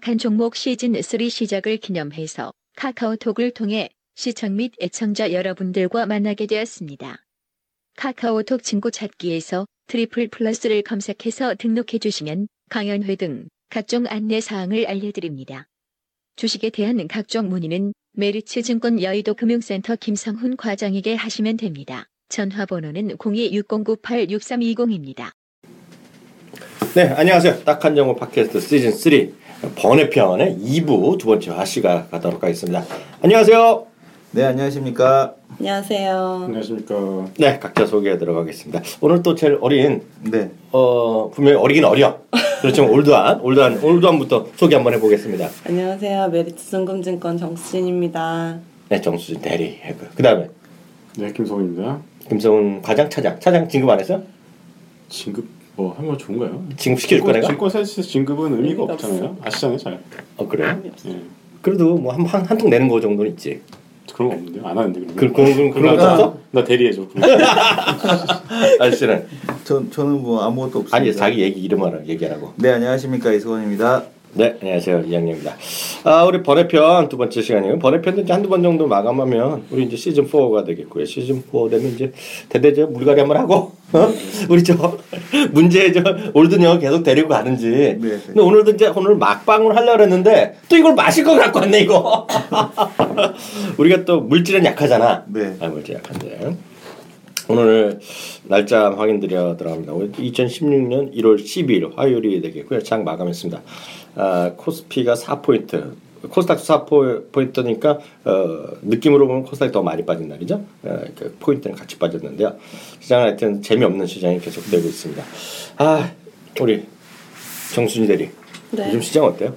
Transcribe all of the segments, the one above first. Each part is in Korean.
딱한 종목 시즌3 시작을 기념해서 카카오톡을 통해 시청 및 애청자 여러분들과 만나게 되었습니다. 카카오톡 친구 찾기에서 트리플 플러스를 검색해서 등록해 주시면 강연회 등 각종 안내 사항을 알려드립니다. 주식에 대한 각종 문의는 메리츠증권 여의도 금융센터 김성훈 과장에게 하시면 됩니다. 전화번호는 0260986320입니다. 네, 안녕하세요. 딱한 정보 팟캐스트 시즌3 번외편의 2부 두 번째 화씨가 가도록 하겠습니다. 안녕하세요. 네, 안녕하십니까. 안녕하세요. 안녕하십니까. 네, 각자 소개해 들어가겠습니다. 오늘 또 제일 어린, 네. 분명히 어리긴 어려. 그렇지만 올드한부터 소개 한번 해보겠습니다. 안녕하세요. 메리츠증권증권 정수진입니다. 네, 정수진 대리 해고요. 그 다음에 네, 김성훈입니다. 김성훈 과장 차장 진급 안 했어? 진급 뭐 하면 좋은가요? 진급 시켜줄 거네가? 증권 사실 진급은 의미가 없잖아요. 아시잖아요, 잘. 그래요? 예. 그래도 뭐 한 통 내는 거 정도는 있지. 그런 거 없는데요? 안 하는데 그런 거 없어? 나 대리해줘. 아저씨는? 저는 뭐 아무것도 없습니다. 아니 자기 이름 얘기하라고. 네, 안녕하십니까. 이승원입니다. 네, 안녕하세요. 이양입니다. 우리 번외편 두 번째 시간이에요. 번외편도 이제 한두 번 정도 마감하면 우리 이제 시즌 4가 되겠고요. 시즌 4 되면 이제 대대적 물갈이 한번 하고, 우리 문제 올드녀 계속 데리고 가는지. 네. 근데 오늘 막방을 하려고 했는데 또 이걸 마실 거 갖고 왔네 이거. 우리가 또 물질은 약하잖아. 네. 물질 약한데. 오늘 날짜 확인드려 들어갑니다. 2016년 1월 12일 화요일이 되겠고요. 장 마감했습니다. 코스피가 4포인트, 코스닥 4포인트니까 느낌으로 보면 코스닥이 더 많이 빠진 날이죠. 그 포인트는 같이 빠졌는데요. 시장은 하여튼 재미없는 시장이 계속되고 있습니다. 우리 정순이 대리, 네. 요즘 시장 어때요?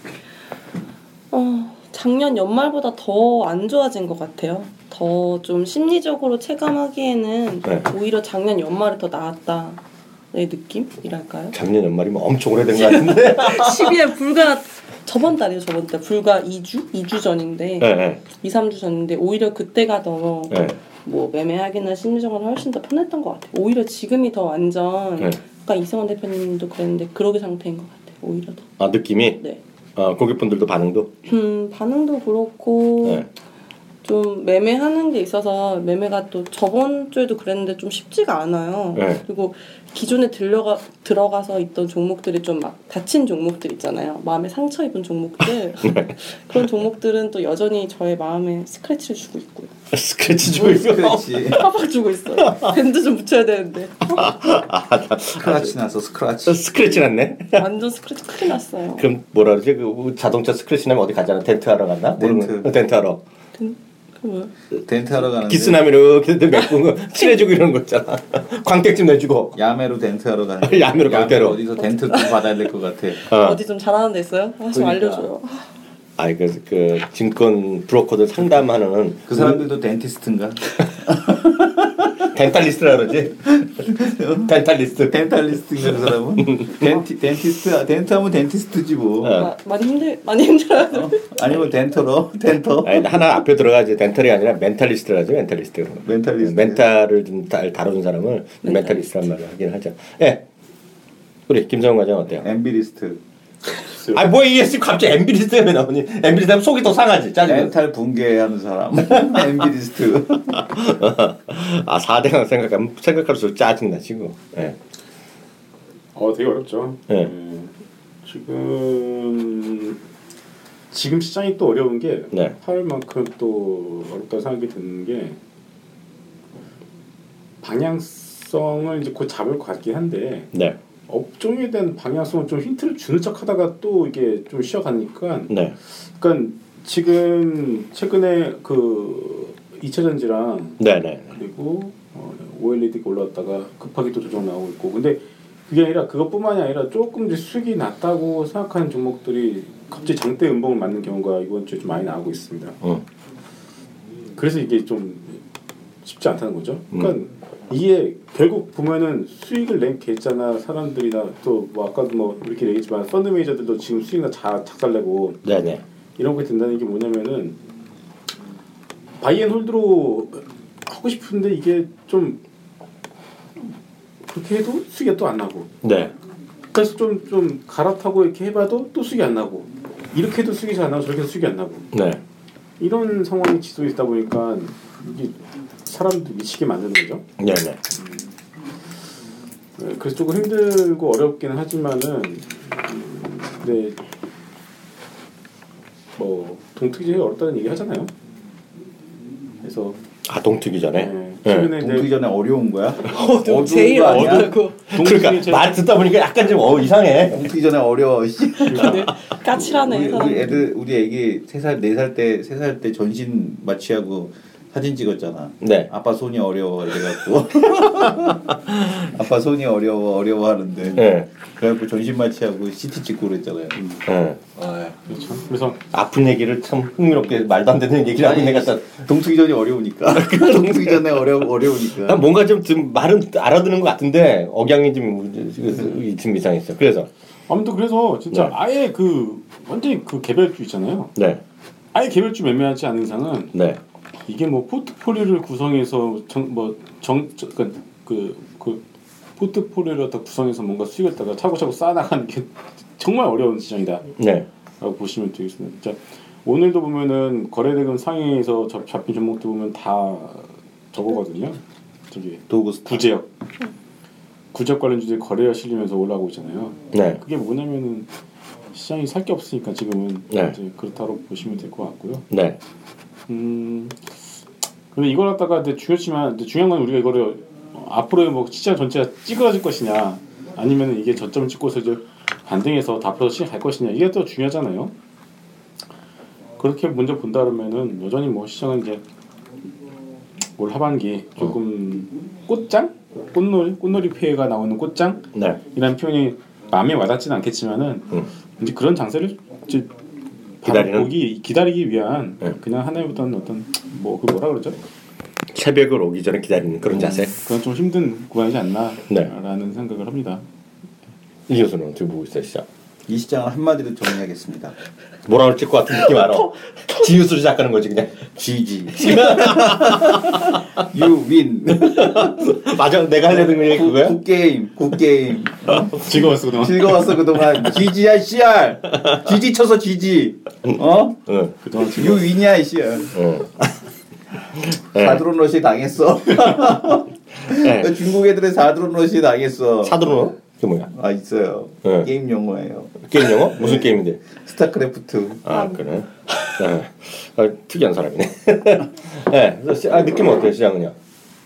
작년 연말보다 더 안 좋아진 것 같아요. 더 좀 심리적으로 체감하기에는 네. 오히려 작년 연말이 더 나았다의 느낌이랄까요? 작년 연말이면 엄청 오래된 것 같은데. 12월 불과 저번 달 불과 2주 전인데 네. 2-3주 전인데 오히려 그때가 더 네. 뭐 매매하기나 심리적으로 훨씬 더 편했던 것 같아요. 오히려 지금이 더 완전 네. 아까 이승원 대표님도 그랬는데 그러기 상태인 것 같아요. 오히려 더. 느낌이? 네. 고객분들도 반응도? 반응도 그렇고 네. 좀 매매하는 게 있어서 매매가 또 저번 주에도 그랬는데 좀 쉽지가 않아요. 네. 그리고 기존에 들어가서 있던 종목들이 좀 막 다친 종목들 있잖아요. 마음에 상처 입은 종목들. 그런 종목들은 또 여전히 저의 마음에 스크래치를 주고 있고요. 스크래치 주고 있어? 스크래치. 팍팍 주고 있어요. 밴드 좀 붙여야 되는데. 스크래치 나서 스크래치. 스크래치 났네? 완전 스크래치 큰일 났어요. 그럼 뭐라 그러지? 그 자동차 스크래치 나면 어디 가잖아. 덴트 하러 갔나? 덴트 하러. 덴트 하러 가는데 기스나면 이렇게 메꾼 거 칠해주고 이런 거 있잖아. 광택 내주고. 야매로 덴트 하러 가는데 야매로 광택으로. 어디서 덴트 좀 받아야 될 것 같아. 어디 좀 잘하는 데 있어요? 좀 알려줘요. 그 증권 브로커들 상담하는 그 사람들도 덴티스트인가? 덴탈리스트라 그러지? 덴탈리스트인가 그 사람은? 덴트하면 덴티스트지 뭐. 많이 힘들어요. 아니면 덴터. 아니, 하나 앞에 들어가지. 덴탈이 아니라 멘탈리스트라지. 멘탈리스트. 멘탈을 좀 다루는 사람을 멘탈리스트란 말을 하긴 하죠. 예. 우리 김성훈 과장 어때요? 엠비리스트. 뭐야 이게 갑자기 엠비리스트가 왜 나오니? 엠비리스트 하면 속이 더 상하지. 짜증나. 멘탈 붕괴하는 사람. 엠비리스트. 4대강 생각할수록 짜증나 지금. 예. 되게 어렵죠. 네. 지금 시장이 또 어려운 게 네. 8월만큼 또 어렵다고 생각이 드는 게 방향성을 이제 곧 잡을 것 같긴 한데 네. 업종에 대한 방향성은 좀 힌트를 주는 척하다가 또 이게 좀 쉬어가니까. 네. 그러니까 지금 최근에 그 2차 전지랑 네네. 그리고 OLED가 올라왔다가 급하게 또 조정 나오고 있고. 근데 그게 아니라 그것뿐만이 아니라 조금 이제 수익이 낮다고 생각하는 종목들이 갑자기 장대 음봉을 맞는 경우가 이번 주에 좀 많이 나오고 있습니다. 그래서 이게 좀 쉽지 않다는 거죠. 그러니까 이게 결국 보면은 수익을 낸 계좌나 사람들이나 또 뭐 아까도 뭐 이렇게 얘기했지만 펀드 매니저들도 지금 수익이나 작살내고 네네. 이런 게 된다는 게 뭐냐면은 바이앤홀드로 하고 싶은데 이게 좀 그렇게 해도 수익이 또 안 나고. 네. 그래서 좀 갈아타고 이렇게 해봐도 또 수익이 안 나고. 이렇게 해도 수익이 잘 나고 저렇게 해도 수익이 안 나고 네. 이런 상황이 지속이 있다 보니까 이게 사람들 미치게 만드는 거죠. 네네. 네, 그래서 조금 힘들고 어렵기는 하지만은 근데 뭐 동특이 제일 어렵다는 얘기 하잖아요. 그래서 동특이 전에. 네, 네. 최근에 동투기 전에 어려운 거야? 어두운 제일 거 아니야? 어렵고 그러니까 말 듣다 보니까 약간 좀 이상해. 동투기 전에 어려워. 씨. 까칠하네. 우리 애기 3살 4살 때 전신 마취하고 사진 찍었잖아. 네. 아빠 손이 어려워 이래갖고 아빠 손이 어려워 하는데 네. 그래갖고 전신 마취하고 CT 찍고 그랬잖아요. 네. 그렇죠. 그래서 아픈 얘기를 참 흥미롭게 말도 안 되는 얘기를 하고 내가 동투기 전이 어려우니까. 동투기 전에 어려우니까. 난 뭔가 좀 말은 알아듣는 것 같은데 억양이 좀 이상했어. 그래서 아무튼 그래서 진짜 네. 아예 완전히 개별주 있잖아요. 네. 아예 개별주 매매하지 않는 이상은 네. 이게 뭐 포트폴리오를 구성해서 그 포트폴리오를 다 구성해서 뭔가 수익을 따가 차고차고 쌓아나가는 게 정말 어려운 시장이다라고 네. 보시면 되겠습니다. 진짜 오늘도 보면은 거래대금 상위에서 잡힌 종목들 보면 다 저거거든요. 저기 구제역 관련주들이 거래가 실리면서 올라오고 있잖아요. 네. 그게 뭐냐면은 시장이 살 게 없으니까 지금은 네. 이제 그렇다고 보시면 될 것 같고요. 네. 근데 이걸 갖다가 근데 중요한 건 우리가 이거를 앞으로 뭐 시장 전체가 찌그러질 것이냐 아니면 이게 저점을 찍고서 이제 반등해서 다 앞으로 시장 갈 것이냐 이게 또 중요하잖아요. 그렇게 먼저 본다 그러면은 여전히 뭐 시장은 이제 올 하반기 조금 꽃놀이 피해가 나오는 꽃장 네. 이라는 표현이 마음에 와닿지는 않겠지만은 이제 그런 장세를 이제 기다리기 위한 네. 그냥 하나의 어떤 그 뭐라 그러죠? 새벽을 오기 전에 기다리는 그런 자세. 그건 좀 힘든 구간이지 않나라는 네. 생각을 합니다. 이 교수는 어떻게 보고 있어요, 시장? 이 시장을 한마디로 정리하겠습니다. 뭐라 그럴지 것 같은 느낌 알아. 지읒으로 시작하는 거지 그냥. GG. You win. 맞아, 내가 하려는 게 그거야? 굿게임. 즐거웠어 그동안. 즐거웠어 그동안. GG야 CR. GG 쳐서 GG. 어? 응. 그동안 You win이야 이 CR. 응. 사드론 러시 당했어. 네. 중국 애들의 사드론 러시 당했어. 사드론? 그게 뭐야? 아 있어요. 네. 게임 용어예요. 게임 영어? 무슨 게임인데? 스타크래프트. 아 그래? 네. 특이한 사람이네. 네. 느낌은 어때요, 시장은요?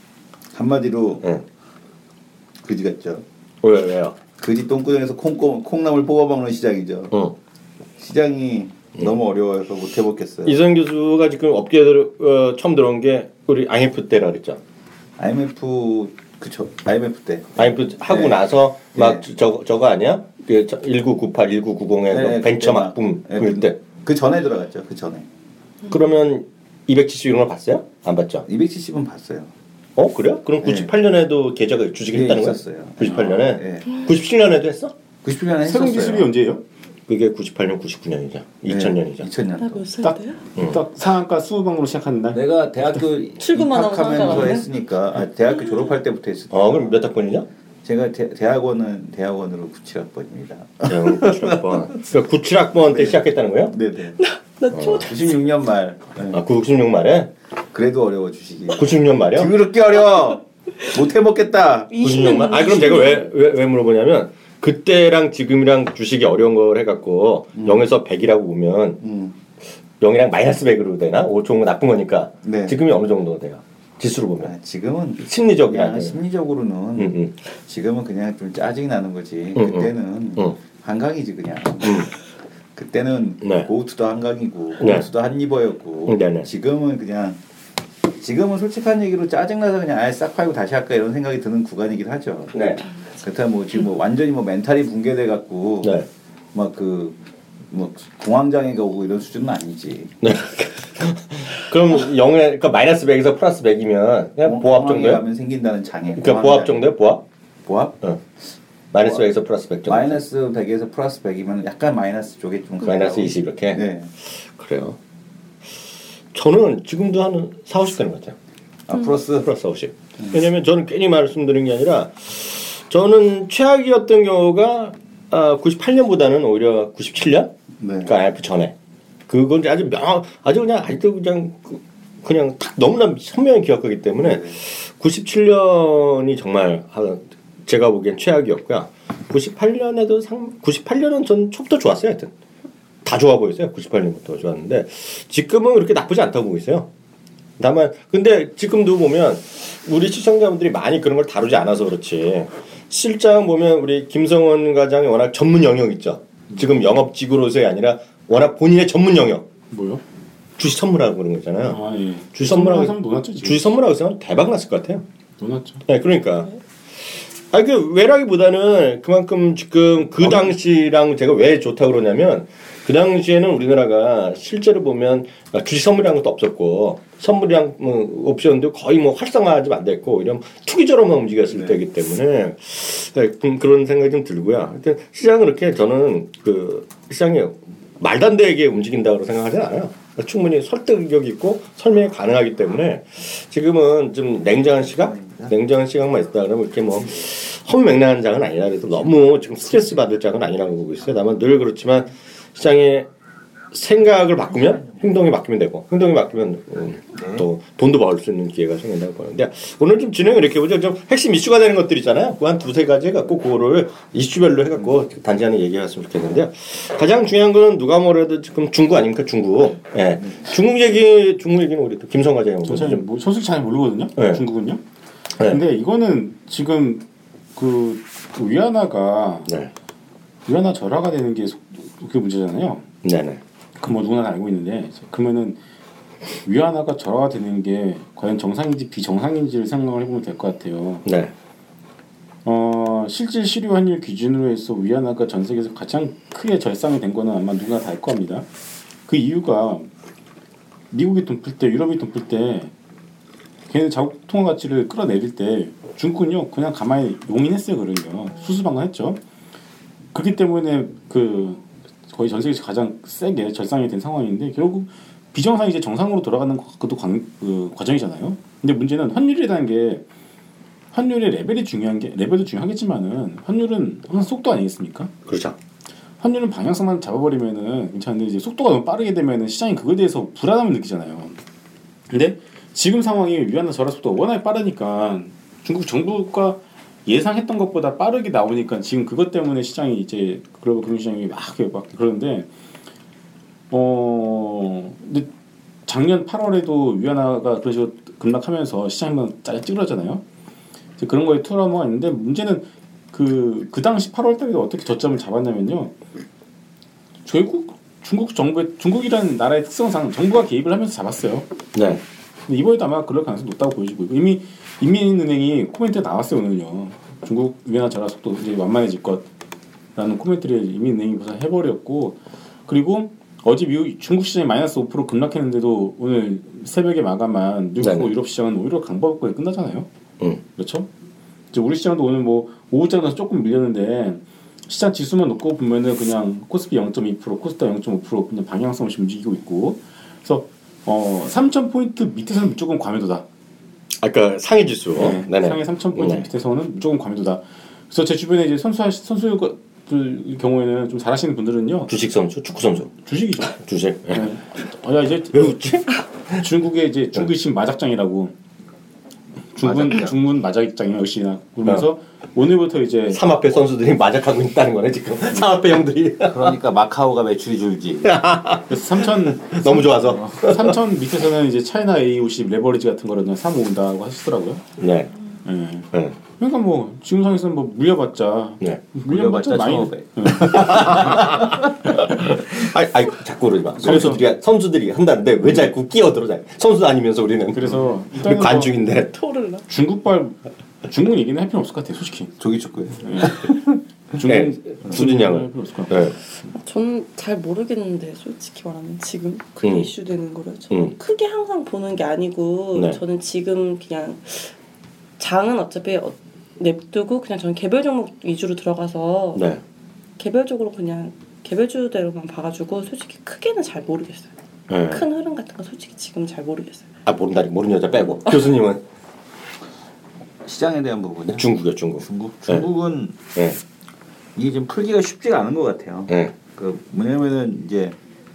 한마디로 응. 그지 같죠. 왜요? 그지 똥구멍에서 콩나물 뽑아먹는 시장이죠. 응. 시장이 너무 어려워서 못 해먹겠어요. 이선 교수가 지금 업계에 처음 들어온 게 우리 IMF 때라 그랬죠. IMF IMF 때. IMF 하고 네. 나서 막 네. 저거 아니야? 그 1998, 1990에서 네, 벤처 그때 막 붐 네, 그럴 때. 그 전에 들어갔죠. 그 전에. 그러면 270 이런 걸 봤어요? 안 봤죠? 270은 봤어요. 그래요? 그럼 네. 98년에도 계좌가 주식을 네, 했다는 거야? 있었어요. 98년에? 네. 97년에도 했어? 97년에 했었어요. 새로운 기술이 언제예요? 그게 98년, 99년이죠. 2000년이죠. 2000년. 나 몇 살 때야? 딱 상한가 수강으로 시작하는 날. 내가 대학교 출근만 하고 입학하면서 상관없네? 했으니까 대학교 졸업할 때부터 했으니까. 그럼 몇 학번이죠? 제가 대학원으로 97학번입니다. 97학번. 그러니까 97학번 때 시작했다는 거예요? 네네. 나 초. 96년 말. 네. 96 말에? 그래도 어려워 주식이. 96년 말이요? 그렇게 어려워. 못 해먹겠다. 96년 말? 그럼 제가 왜 물어보냐면 그때랑 지금이랑 주식이 어려운 걸 해갖고 0에서 100이라고 보면 0이랑 마이너스 100으로 되나? 좋은 거 나쁜 거니까. 네. 지금이 어느 정도 돼요? 지수로 보면. 지금은 심리적이야. 그냥 심리적으로는 지금은 그냥 좀 짜증이 나는 거지. 그때는 한강이지 그냥. 그때는 네. 고우투도 한강이고 네. 고우투도 한리버였고 네네. 지금은 솔직한 얘기로 짜증나서 그냥 아예 싹 팔고 다시 할까 이런 생각이 드는 구간이긴 하죠. 네. 그렇다면 뭐 지금 뭐 완전히 뭐 멘탈이 붕괴돼 갖고 네. 막 뭐 공황장애가 오고 이런 수준은 아니지. 네. 그럼 0에 그러니까 마이너스 100에서 플러스 100이면 그냥 보합 정도요? 하면 생긴다는 장애. 그러니까 보합 정도요? 보합? 보합? 마이너스 100에서 플러스 100 정도. 마이너스 100에서 플러스 100이면 약간 마이너스 쪽에 좀 마이너스 20 이렇게? 네. 그래요. 저는 지금도 한 4, 50 되는 것 같아요. 플러스 50. 왜냐면 저는 괜히 말씀드린 게 아니라 저는 최악이었던 경우가 98년보다는 오히려 97년, 네. 그러니까 IMF 전에 그건 아주 그냥 아직도 그냥 딱 너무나 선명히 기억하기 때문에 97년이 정말 제가 보기엔 최악이었고요. 98년은 전 촉도 좋았어요. 하여튼 다 좋아 보였어요. 98년부터 좋았는데 지금은 그렇게 나쁘지 않다고 보고 있어요. 다만 근데 지금도 보면 우리 시청자분들이 많이 그런 걸 다루지 않아서 그렇지 실장 보면 우리 김성원 과장이 워낙 전문 영역 있죠. 지금 영업직으로서이 아니라 워낙 본인의 전문 영역. 뭐요? 주식 선물하고 그런 거잖아요. 아 예. 주식 선물하고 논았죠, 지금. 주식 선물하고 있으면 대박 났을 것 같아요. 논았죠. 네, 그러니까. 그 왜라기보다는 그만큼 지금 그 당시랑 제가 왜 좋다고 그러냐면 그 당시에는 우리나라가 실제로 보면 주식 선물이라는 것도 없었고 선물이랑 옵션도 거의 활성화하지 안 됐고 이런 투기적으로만 움직였을 때이기 때문에 그런 생각이 좀 들고요. 하여튼 시장은 이렇게 저는 그 시장이 말도 안 되게 움직인다고 생각하지 않아요. 충분히 설득력 있고 설명이 가능하기 때문에 지금은 좀 냉정한 시각만 있다 그러면 이렇게 허무맹랑한 장은 아니라 그래도 너무 지금 스트레스 받을 장은 아니라고 보고 있어요. 다만 늘 그렇지만 시장의 생각을 바꾸면 행동이 바뀌면 되고 행동이 바뀌면 또 돈도 벌 수 있는 기회가 생긴다고 보는데 오늘 좀 진행을 이렇게 보죠. 좀 핵심 이슈가 되는 것들 있잖아요. 그 한 두세 가지 해갖고 그거를 이슈별로 해갖고 단지하는 얘기했으면 좋겠는데요. 가장 중요한 거는 누가 뭐래도 지금 중국 아닙니까? 중국. 예. 중국 얘기는 우리 또 김성 과장님. 저는 솔직히 잘 모르거든요. 네. 중국은요. 네. 근데 이거는 지금 그 위안화가 네. 위안화 절하가 되는 게 그게 문제잖아요. 네네. 그 누구나 다 알고 있는데 그러면은 위안화가 절하가 되는 게 과연 정상인지 비정상인지를 생각을 해보면 될 것 같아요. 네. 실질 실효 환율 기준으로 해서 위안화가 전 세계에서 가장 크게 절상이 된 거는 아마 누구나 다 알 겁니다. 그 이유가 미국이 돈 풀 때, 유럽이 돈 풀 때 걔네 자국 통화 가치를 끌어내릴 때 중국은요 그냥 가만히 용인했어요. 그러면 수수방관했죠. 그렇기 때문에 거의 전 세계에서 가장 세게 절상이 된 상황인데 결국 비정상이 이제 정상으로 돌아가는 것도 과정이잖아요. 근데 문제는 환율이라는 게 환율의 레벨도 중요하겠지만은 환율은 항상 속도 아니겠습니까? 그렇죠. 환율은 방향성만 잡아버리면은 괜찮은데 이제 속도가 너무 빠르게 되면은 시장이 그거에 대해서 불안함을 느끼잖아요. 근데 지금 상황이 위안화 절하 속도가 워낙 빠르니까 중국 정부가 예상했던 것보다 빠르게 나오니까 지금 그것 때문에 시장이 이제 글로벌 금융시장이 막 그러는데 근데 작년 8월에도 위안화가 그런 식으로 급락하면서 시장이 짜증 찌그러잖아요. 그런 거에 트라우마가 있는데 문제는 그 당시 8월 달에 어떻게 저점을 잡았냐면요. 결국 중국이라는 나라의 특성상 정부가 개입을 하면서 잡았어요. 네. 근데 이번에도 아마 그럴 가능성이 높다고 보여지고 이미 인민은행이 코멘트가 나왔어요. 오늘요. 중국 위안화 절하 속도 이제 완만해질 것라는 코멘트를 인민은행이 벌써 해버렸고 그리고 어제 중국 시장이 마이너스 5% 급락했는데도 오늘 새벽에 마감한 미국하고 유럽 시장은 오히려 강보합권에 끝나잖아요. 그렇죠? 이제 우리 시장도 오늘 오후장에서 조금 밀렸는데 시장 지수만 놓고 보면은 그냥 코스피 0.2%, 코스닥 0.5% 그냥 방향성 없이 움직이고 있고 그래서 3,000포인트 밑에서는 무조건 과매도다. 아까 상해 지수. 네. 상해 3,000포인트 밑에서는 무조건 과매도다. 그래서 제 주변에 이제 선수들 경우에는 좀 잘하시는 분들은요. 주식 선수, 축구 선수. 주식이죠. 주식. 네. 야 이제 왜 웃지? 중국의 이제 중국식 마작장이라고. 중문 마작장이 역시나 그러면서 오늘부터 이제 삼합회 선수들이 마작하고 있다는 거네 지금. 삼합회 형들이. 그러니까 마카오가 매출이 줄지. 그래서 3,000 너무 좋아서 3,000 밑에서는 이제 차이나 A50 레버리지 같은 거를 그냥 사 모은다고 하시더라고요. 네. 네. 네. 그러니까 지금 상에서는 물려봤자 네. 물려봤자 많이 1,500. 아이 자꾸 그러지 마. 선수들이 한다는데 왜 자꾸 끼어들어? 선수 아니면서 우리는. 그래서 관중인데. 중국 얘기는 할 필요 없을 것 같아요, 솔직히. 조기 축구예요. 수준 양은. 네. 전 잘 모르겠는데 솔직히 말하면 지금 그게 이슈되는 거를 저는 크게 항상 보는 게 아니고 네. 저는 지금 그냥 장은 어차피 냅두고 그냥 저는 개별 종목 위주로 들어가서 네. 개별적으로 그냥 개별주대로만 봐가지고 솔직히 크게는 잘 모르겠어요. 네. 큰 흐름 같은 거 솔직히 지금 잘 모르겠어요. 모르는 여자 빼고. 교수님은 시장에 대한 부분이요. 중국이요. 중국은 네. 이게 좀 풀기가 쉽지가 않은 것 같아요. 네. 그 뭐냐면은 이제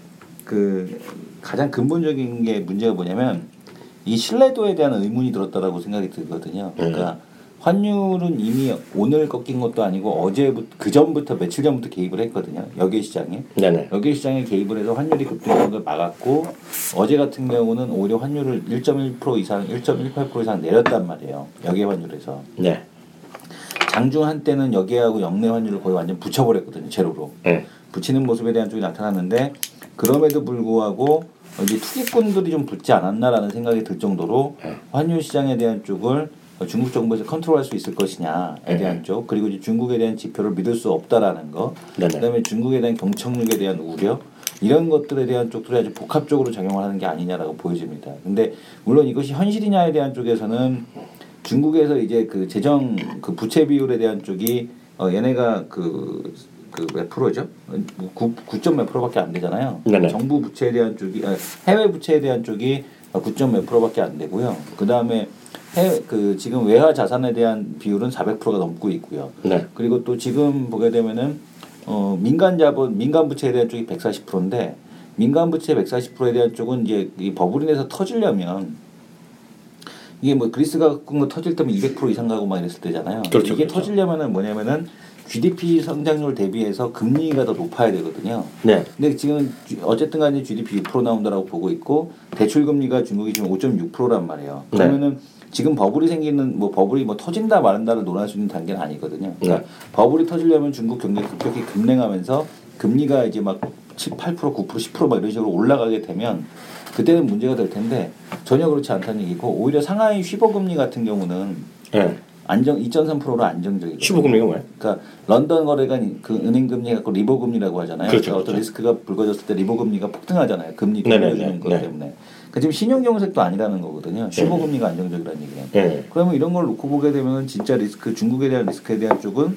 그 가장 근본적인 게 문제가 뭐냐면 이 신뢰도에 대한 의문이 들었다라고 생각이 들거든요. 그러니까 환율은 이미 오늘 꺾인 것도 아니고 어제부터 그 전부터 며칠 전부터 개입을 했거든요. 여객 시장에. 네네. 여객 시장에 개입을 해서 환율이 급등하는 걸 막았고 어제 같은 경우는 오히려 환율을 1.1% 이상, 1.18% 이상 내렸단 말이에요. 여객 환율에서. 네. 장중 한때는 여객하고 영내 환율을 거의 완전 붙여버렸거든요. 제로로. 네. 붙이는 모습에 대한 쪽이 나타났는데 그럼에도 불구하고 이제 투기꾼들이 좀 붙지 않았나라는 생각이 들 정도로 환율 시장에 대한 쪽을 중국 정부에서 컨트롤할 수 있을 것이냐에 대한 쪽, 그리고 이제 중국에 대한 지표를 믿을 수 없다라는 거, 그다음에 중국에 대한 경착륙에 대한 우려, 이런 것들에 대한 쪽들이 아주 복합적으로 작용을 하는 게 아니냐라고 보여집니다. 근데 물론 이것이 현실이냐에 대한 쪽에서는 중국에서 이제 그 재정 그 부채 비율에 대한 쪽이 얘네가 그 몇 프로죠? 9점 몇 프로밖에 안 되잖아요. 네네. 정부 부채에 대한 쪽이 해외 부채에 대한 쪽이 9점 몇 프로밖에 안 되고요. 그 다음에 지금 외화 자산에 대한 비율은 400%가 넘고 있고요. 네. 그리고 또 지금 보게 되면은 민간 자본, 민간 부채에 대한 쪽이 140%인데 민간 부채 140%에 대한 쪽은 이제 이 버블이 내서 터지려면 이게 뭐 그리스가 거 터질 때면 200% 이상 가고 막 이랬을 때잖아요. 그렇죠, 이게 그렇죠. 터지려면은 뭐냐면은 GDP 성장률 대비해서 금리가 더 높아야 되거든요. 네. 근데 지금 어쨌든 간에 GDP 6% 나온다라고 보고 있고 대출 금리가 중국이 지금 5.6%란 말이에요. 그러면은 지금 버블이 생기는 버블이 터진다 마른다를 논할 수 있는 단계는 아니거든요. 그러니까 버블이 터지려면 중국 경제 급격히 급냉하면서 금리가 이제 막 7, 8%, 9%, 10% 막 이런 식으로 올라가게 되면 그때는 문제가 될 텐데 전혀 그렇지 않다는 얘기고 오히려 상하이 휘버 금리 같은 경우는 2.3%로 안정적이고. 휘버 금리가 뭐예요? 그러니까 런던 거래가 그 은행 금리 갖고 리버 금리라고 하잖아요. 그렇죠, 그러니까 어떤 그렇죠. 리스크가 불거졌을 때 리버 금리가 폭등하잖아요. 금리 돌려주는 것 때문에. 그러니까 지금 신용 경색도 아니라는 거거든요. 휘버 금리가 안정적이라는 얘기는. 네. 그러면 이런 걸 놓고 보게 되면 진짜 리스크, 중국에 대한 리스크에 대한 쪽은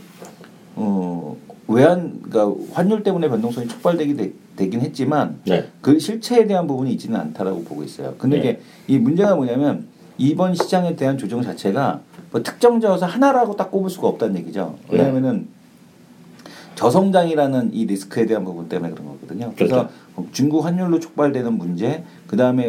그러니까 환율 때문에 변동성이 촉발되긴 했지만 그 실체에 대한 부분이 있지는 않다라고 보고 있어요. 근데 이게 이 문제가 뭐냐면 이번 시장에 대한 조정 자체가 특정져서 하나라고 딱 꼽을 수가 없다는 얘기죠. 왜냐하면은 저성장이라는 이 리스크에 대한 부분 때문에 그런 거거든요. 그래서 중국 환율로 촉발되는 문제, 그 다음에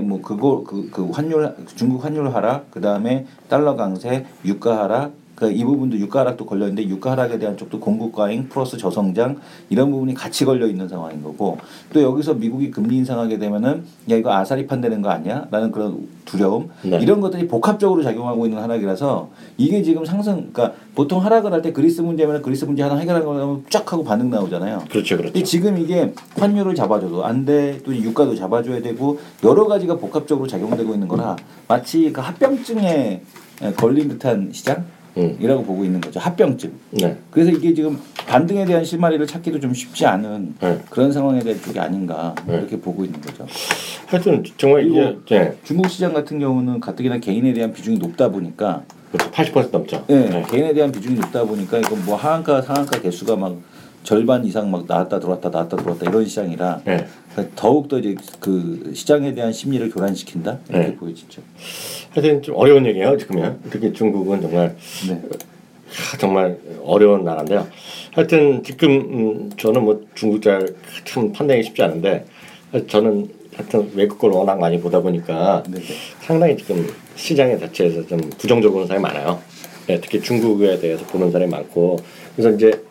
중국 환율 하락, 그 다음에 달러 강세, 유가 하락. 이 부분도 유가 하락도 걸려 있는데 유가 하락에 대한 쪽도 공급 과잉 플러스 저성장 이런 부분이 같이 걸려 있는 상황인 거고 또 여기서 미국이 금리 인상하게 되면은 야 이거 아사리 판되는 거 아니야?라는 그런 두려움 이런 것들이 복합적으로 작용하고 있는 하락이라서 이게 지금 그러니까 보통 하락을 할 때 그리스 문제면 그리스 문제 하나 해결하는 거면 쫙 하고 반응 나오잖아요. 그렇죠. 지금 이게 환율을 잡아줘도 안 돼, 또 유가도 잡아줘야 되고 여러 가지가 복합적으로 작용되고 있는 거라 마치 그 합병증에 걸린 듯한 시장. 이라고 보고 있는 거죠. 합병증. 그래서 이게 지금 반등에 대한 실마리를 찾기도 좀 쉽지 않은 그런 상황에 대한 쪽이 아닌가 이렇게 보고 있는 거죠. 하여튼 정말 이게 중국 시장 같은 경우는 가뜩이나 개인에 대한 비중이 높다 보니까 80% 넘죠. 개인에 대한 비중이 높다 보니까 이건 하한가 상한가 개수가 막 절반 이상 막 나왔다 들어왔다 이런 시장이라 더욱더 이제 그 시장에 대한 심리를 교란시킨다 이렇게 보여지죠. 하여튼 좀 어려운 얘기예요 지금요. 특히 중국은 정말 정말 어려운 나라인데요. 하여튼 지금 저는 중국 참 판단이 쉽지 않은데 저는 하여튼 외국 걸 워낙 많이 보다 보니까 상당히 지금 시장에 자체에서 좀 부정적으로 보는 사람이 많아요. 특히 중국에 대해서 보는 사람이 많고 그래서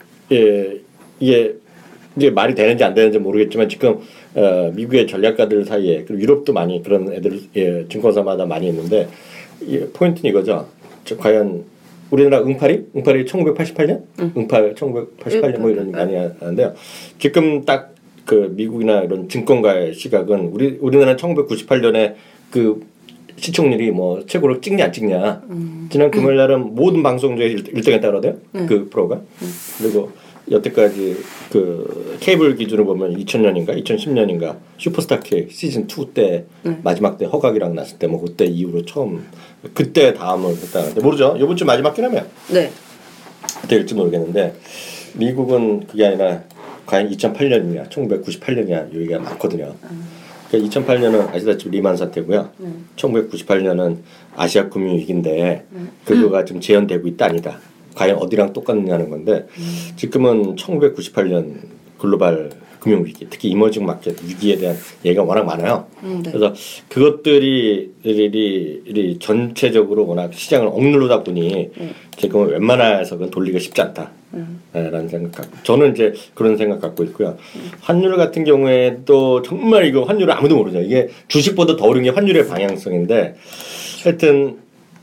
이게 말이 되는지 안 되는지 모르겠지만 지금 미국의 전략가들 사이에 그리고 유럽도 많이 그런 애들 증권사마다 많이 있는데 포인트는 이거죠. 과연 우리나라 응팔이 1988년? 응팔 1988년 뭐 이런 많이 하는데요. 지금 딱 그 미국이나 이런 증권가의 시각은 우리나라 1998년에 그 시청률이 최고로 찍냐 안 찍냐. 지난 금요일 날은 모든 방송 중에 1등했다 그러대요. 그 프로가. 그리고 여태까지 그 케이블 기준으로 보면 2000년인가 2010년인가 슈퍼스타 K 시즌 2 때 마지막 때 허각이랑 났을 때 그때 이후로 처음 그때 다음을 했다는데 모르죠. 이번 주 마지막 기념이에요. 될지 모르겠는데 미국은 그게 아니라 과연 2008년이냐 1998년이냐 얘기가 많거든요. 그러니까 2008년은 아시다시피 리만 사태고요. 1998년은 아시아 금융위기인데 그거가 좀 재현되고 있다 아니다. 과연 어디랑 똑같느냐는 건데 지금은 1998년 글로벌 금융위기, 특히 이머징 마켓 위기에 대한 얘기가 워낙 많아요. 네. 그래서 그것들이 전체적으로 워낙 시장을 억누르다 보니 지금은 웬만해서 그건 돌리기가 쉽지 않다. 라는 생각 갖고 저는 이제 그런 생각 갖고 있고요. 환율 같은 경우에도 정말 이거 환율을 아무도 모르죠. 이게 주식보다 더 어려운 게 환율의 방향성인데 하여튼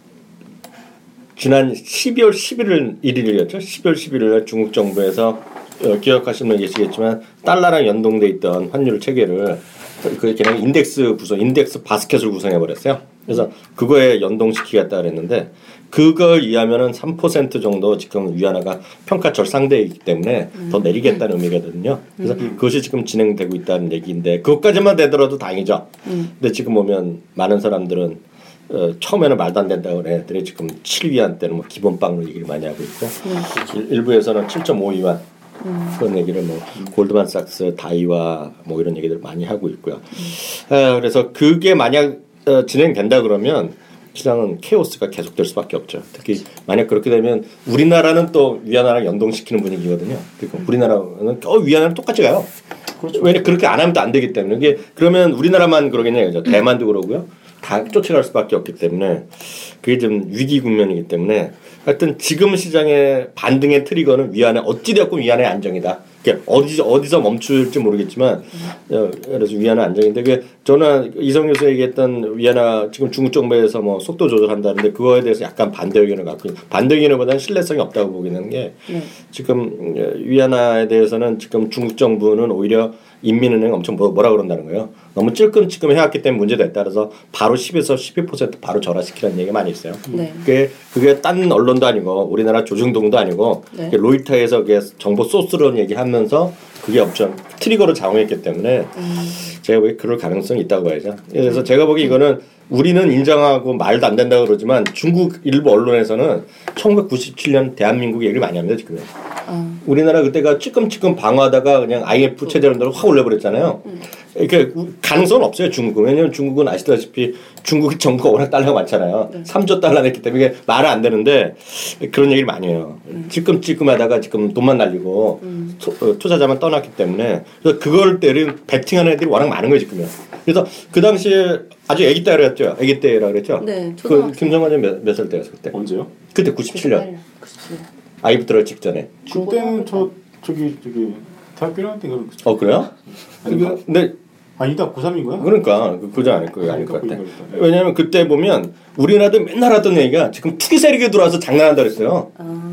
지난 12월 11일이었죠. 12월 11일 중국 정부에서 기억하시는 분 계시겠지만 달러랑 연동돼 있던 환율 체계를 그냥 인덱스 바스켓을 구성해 버렸어요. 그래서 그거에 연동시키겠다 그랬는데 그걸 이해하면은 3% 정도 지금 위안화가 평가 절상되기 때문에 더 내리겠다는 의미거든요. 그래서 그것이 지금 진행되고 있다는 얘기인데 그것까지만 되더라도 다행이죠. 근데 지금 보면 많은 사람들은 처음에는 말도 안 된다고 그런 애들이 지금 7위안대는 뭐 기본빵으로 얘기를 많이 하고 있고 일부에서는 7.5위안 그런 얘기를 뭐 골드만삭스, 다이와 뭐 이런 얘기들 많이 하고 있고요. 그래서 그게 만약 진행된다 그러면 시장은 케오스가 계속될 수밖에 없죠. 특히 만약 그렇게 되면 우리나라는 또 위안화랑 연동시키는 분위기거든요. 그러니까 우리나라는 위안화는 똑같이 가요. 그렇죠. 왜냐 그렇게 안 하면 또 안 되기 때문에 이게 그러면 우리나라만 그러겠냐, 대만도 그러고요. 다 쫓아갈 수밖에 없기 때문에 그게 좀 위기 국면이기 때문에 하여튼 지금 시장의 반등의 트리거는 위안화 어찌되었건 위안화의 안정이다. 어디서 멈출지 모르겠지만 그래서 위안화 안정인데 그 저는 이성 교수 얘기했던 위안화 지금 중국 정부에서 뭐 속도 조절한다는데 그거에 대해서 약간 반대 의견을 갖고 반대 의견보다는 신뢰성이 없다고 보기는 게 지금 위안화에 대해서는 지금 중국 정부는 오히려 인민은행 엄청 뭐라 그런다는 거예요. 너무 찔끔찔끔 해왔기 때문에 문제됐다. 그래서 바로 10에서 12% 바로 절하시키라는 얘기가 많이 있어요. 네. 그게 딴 언론도 아니고 우리나라 조중동도 아니고 로이터에서 정보 소스로 얘기하면서 그게 엄청 트리거로 작용했기 때문에 제가 보기에 그럴 가능성이 있다고 봐야죠. 그래서 제가 보기에 이거는 우리는 인정하고 말도 안 된다고 그러지만 중국 일부 언론에서는 1997년 대한민국 얘기를 많이 합니다. 지금. 우리나라 그때가 찌끔찌끔 방어하다가 그냥 IMF 체제로 확 올려버렸잖아요. 그러니까 가능성은 없어요. 중국은. 왜냐하면 중국은 아시다시피 중국 정부가 워낙 달러가 많잖아요. 3조 달러 냈기 때문에 이게 말은 안 되는데 그런 얘기를 많이 해요. 찌끔찌끔하다가 지금 돈만 날리고 투자자만 떠났기 때문에 그래서 그걸 때린 베팅하는 애들이 워낙 많은 거예요. 지금요. 그래서 그 당시에 아주 아기 때였죠. 아기 때라 그랬죠. 네. 김정은이 몇 살 때였을 때? 언제요? 그때 97년. IMF 들어갈 직전에. 그때는 저기 대학교 1학년 때 그런. 그래요? 근데 아니다 93인거야? 그러니까 그저 아닐 것 같아. 왜냐하면 그때 보면 우리나라도 맨날 하던 얘기가 지금 투기 세력이 들어와서 장난한다 그랬어요.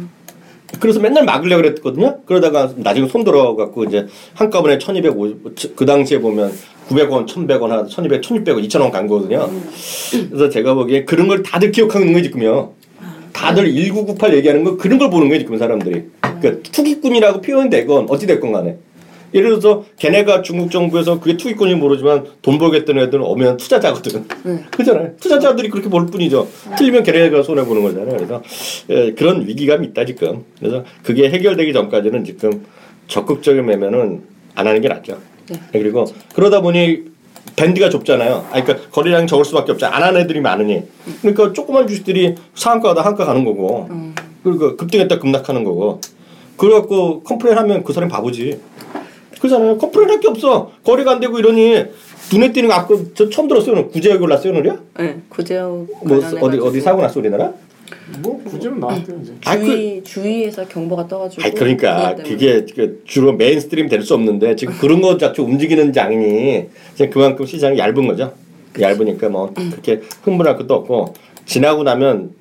그래서 맨날 막으려고 그랬거든요. 그러다가 나중에 손 들어갖고 이제 한꺼번에 1250, 그 당시에 보면 900원, 1100원, 1200, 1600원, 2000원 간 거거든요. 그래서 제가 보기에 그런 걸 다들 기억하고 있는 거예요, 지금요. 다들 1998 얘기하는 거 그런 걸 보는 거예요, 지금 사람들이. 그러니까 투기꾼이라고 표현이 되건 어찌 됐건 간에. 예를 들어서 걔네가 중국 정부에서 그게 투기꾼인지 모르지만 돈 벌겠다는 애들은 오면 투자자거든. 그렇잖아요. 투자자들이 그렇게 볼 뿐이죠. 틀리면 걔네가 손해보는 거잖아요. 그래서 그런 위기감이 있다 지금. 그래서 그게 해결되기 전까지는 지금 적극적인 매매는 안 하는 게 낫죠. 그리고 그러다 보니 밴드가 좁잖아요. 그러니까 거래량이 적을 수밖에 없죠. 안 하는 애들이 많으니. 그러니까 조그만 주식들이 상한가다 한가 가는 거고 그리고 급등했다 급락하는 거고 그래갖고 컴플레인하면 그 사람이 바보지. 그렇잖아요. 컴플레인할 게 없어. 거래가 안 되고 이러니 눈에 띄는 거 아까 저 처음 들었어요. 구제역이 올랐어요, 오늘이요? 네, 구제역 뭐 어디 사고 났어 우리나라? 뭐 구제는 나왔대요 이제. 주위에서 경보가 떠가지고. 그러니까 그게 주로 메인스트림 될 수 없는데 지금 그런 거 자꾸 움직이는 장이니 그만큼 시장이 얇은 거죠. 얇으니까 뭐 그렇게 흥분할 것도 없고 지나고 나면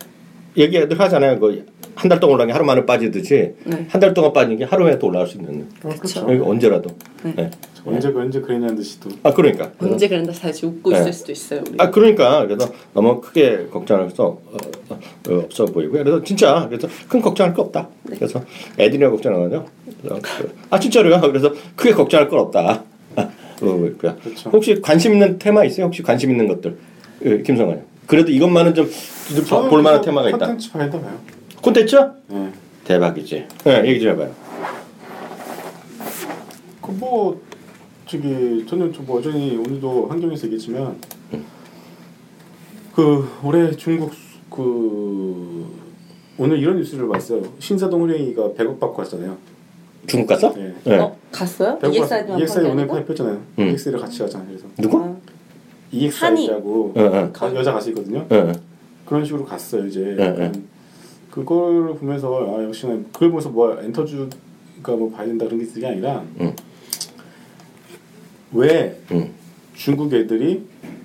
얘기들 하잖아요. 한 달 동안 올라간 게 하루 만에 빠지듯이 한 달 동안 빠진 게 하루 만에 또 올라갈 수 있는. 그렇죠. 언제라도. 네. 언제 그랬냐는 듯이 또. 그러니까. 언제 그랬나 다시 웃고 있을 수도 있어요. 우리. 그러니까 그래서 너무 크게 걱정할 수 없어 보이고요. 그래서 진짜 그래서 큰 걱정할 거 없다. 그래서 애들이나 걱정하거든요. 진짜로요. 그래서 크게 걱정할 건 없다. 그렇죠. 혹시 관심 있는 테마 있어요? 혹시 관심 있는 것들 김성환. 그래도 이것만은 좀 볼만한 테마가 있다. 콘텐츠 봐야 봐요. 콘텐츠? 네. 대박이지. 네, 얘기 좀 해봐요. 저는 뭐 여전히 오늘도 환경에서 얘기했지만 올해 중국 오늘 이런 뉴스를 봤어요. 신사동 호랭이가 100억 받고 왔잖아요. 중국 갔어? 네. 네. 갔어요? 100억 EXID만 EXID 오늘 판매하는 거? 발표했잖아요. EXID를 같이 가잖아요. 그래서 누구? EXID라고 응. 여자 가수 있거든요. 응. 그런 식으로 갔어요. 이제 응. 그걸 보면서 아 역시나 그걸 보면서 뭐 엔터주가 뭐 봐야 된다 그런 게 있는 게 아니라 응. 왜 응. 중국 애들이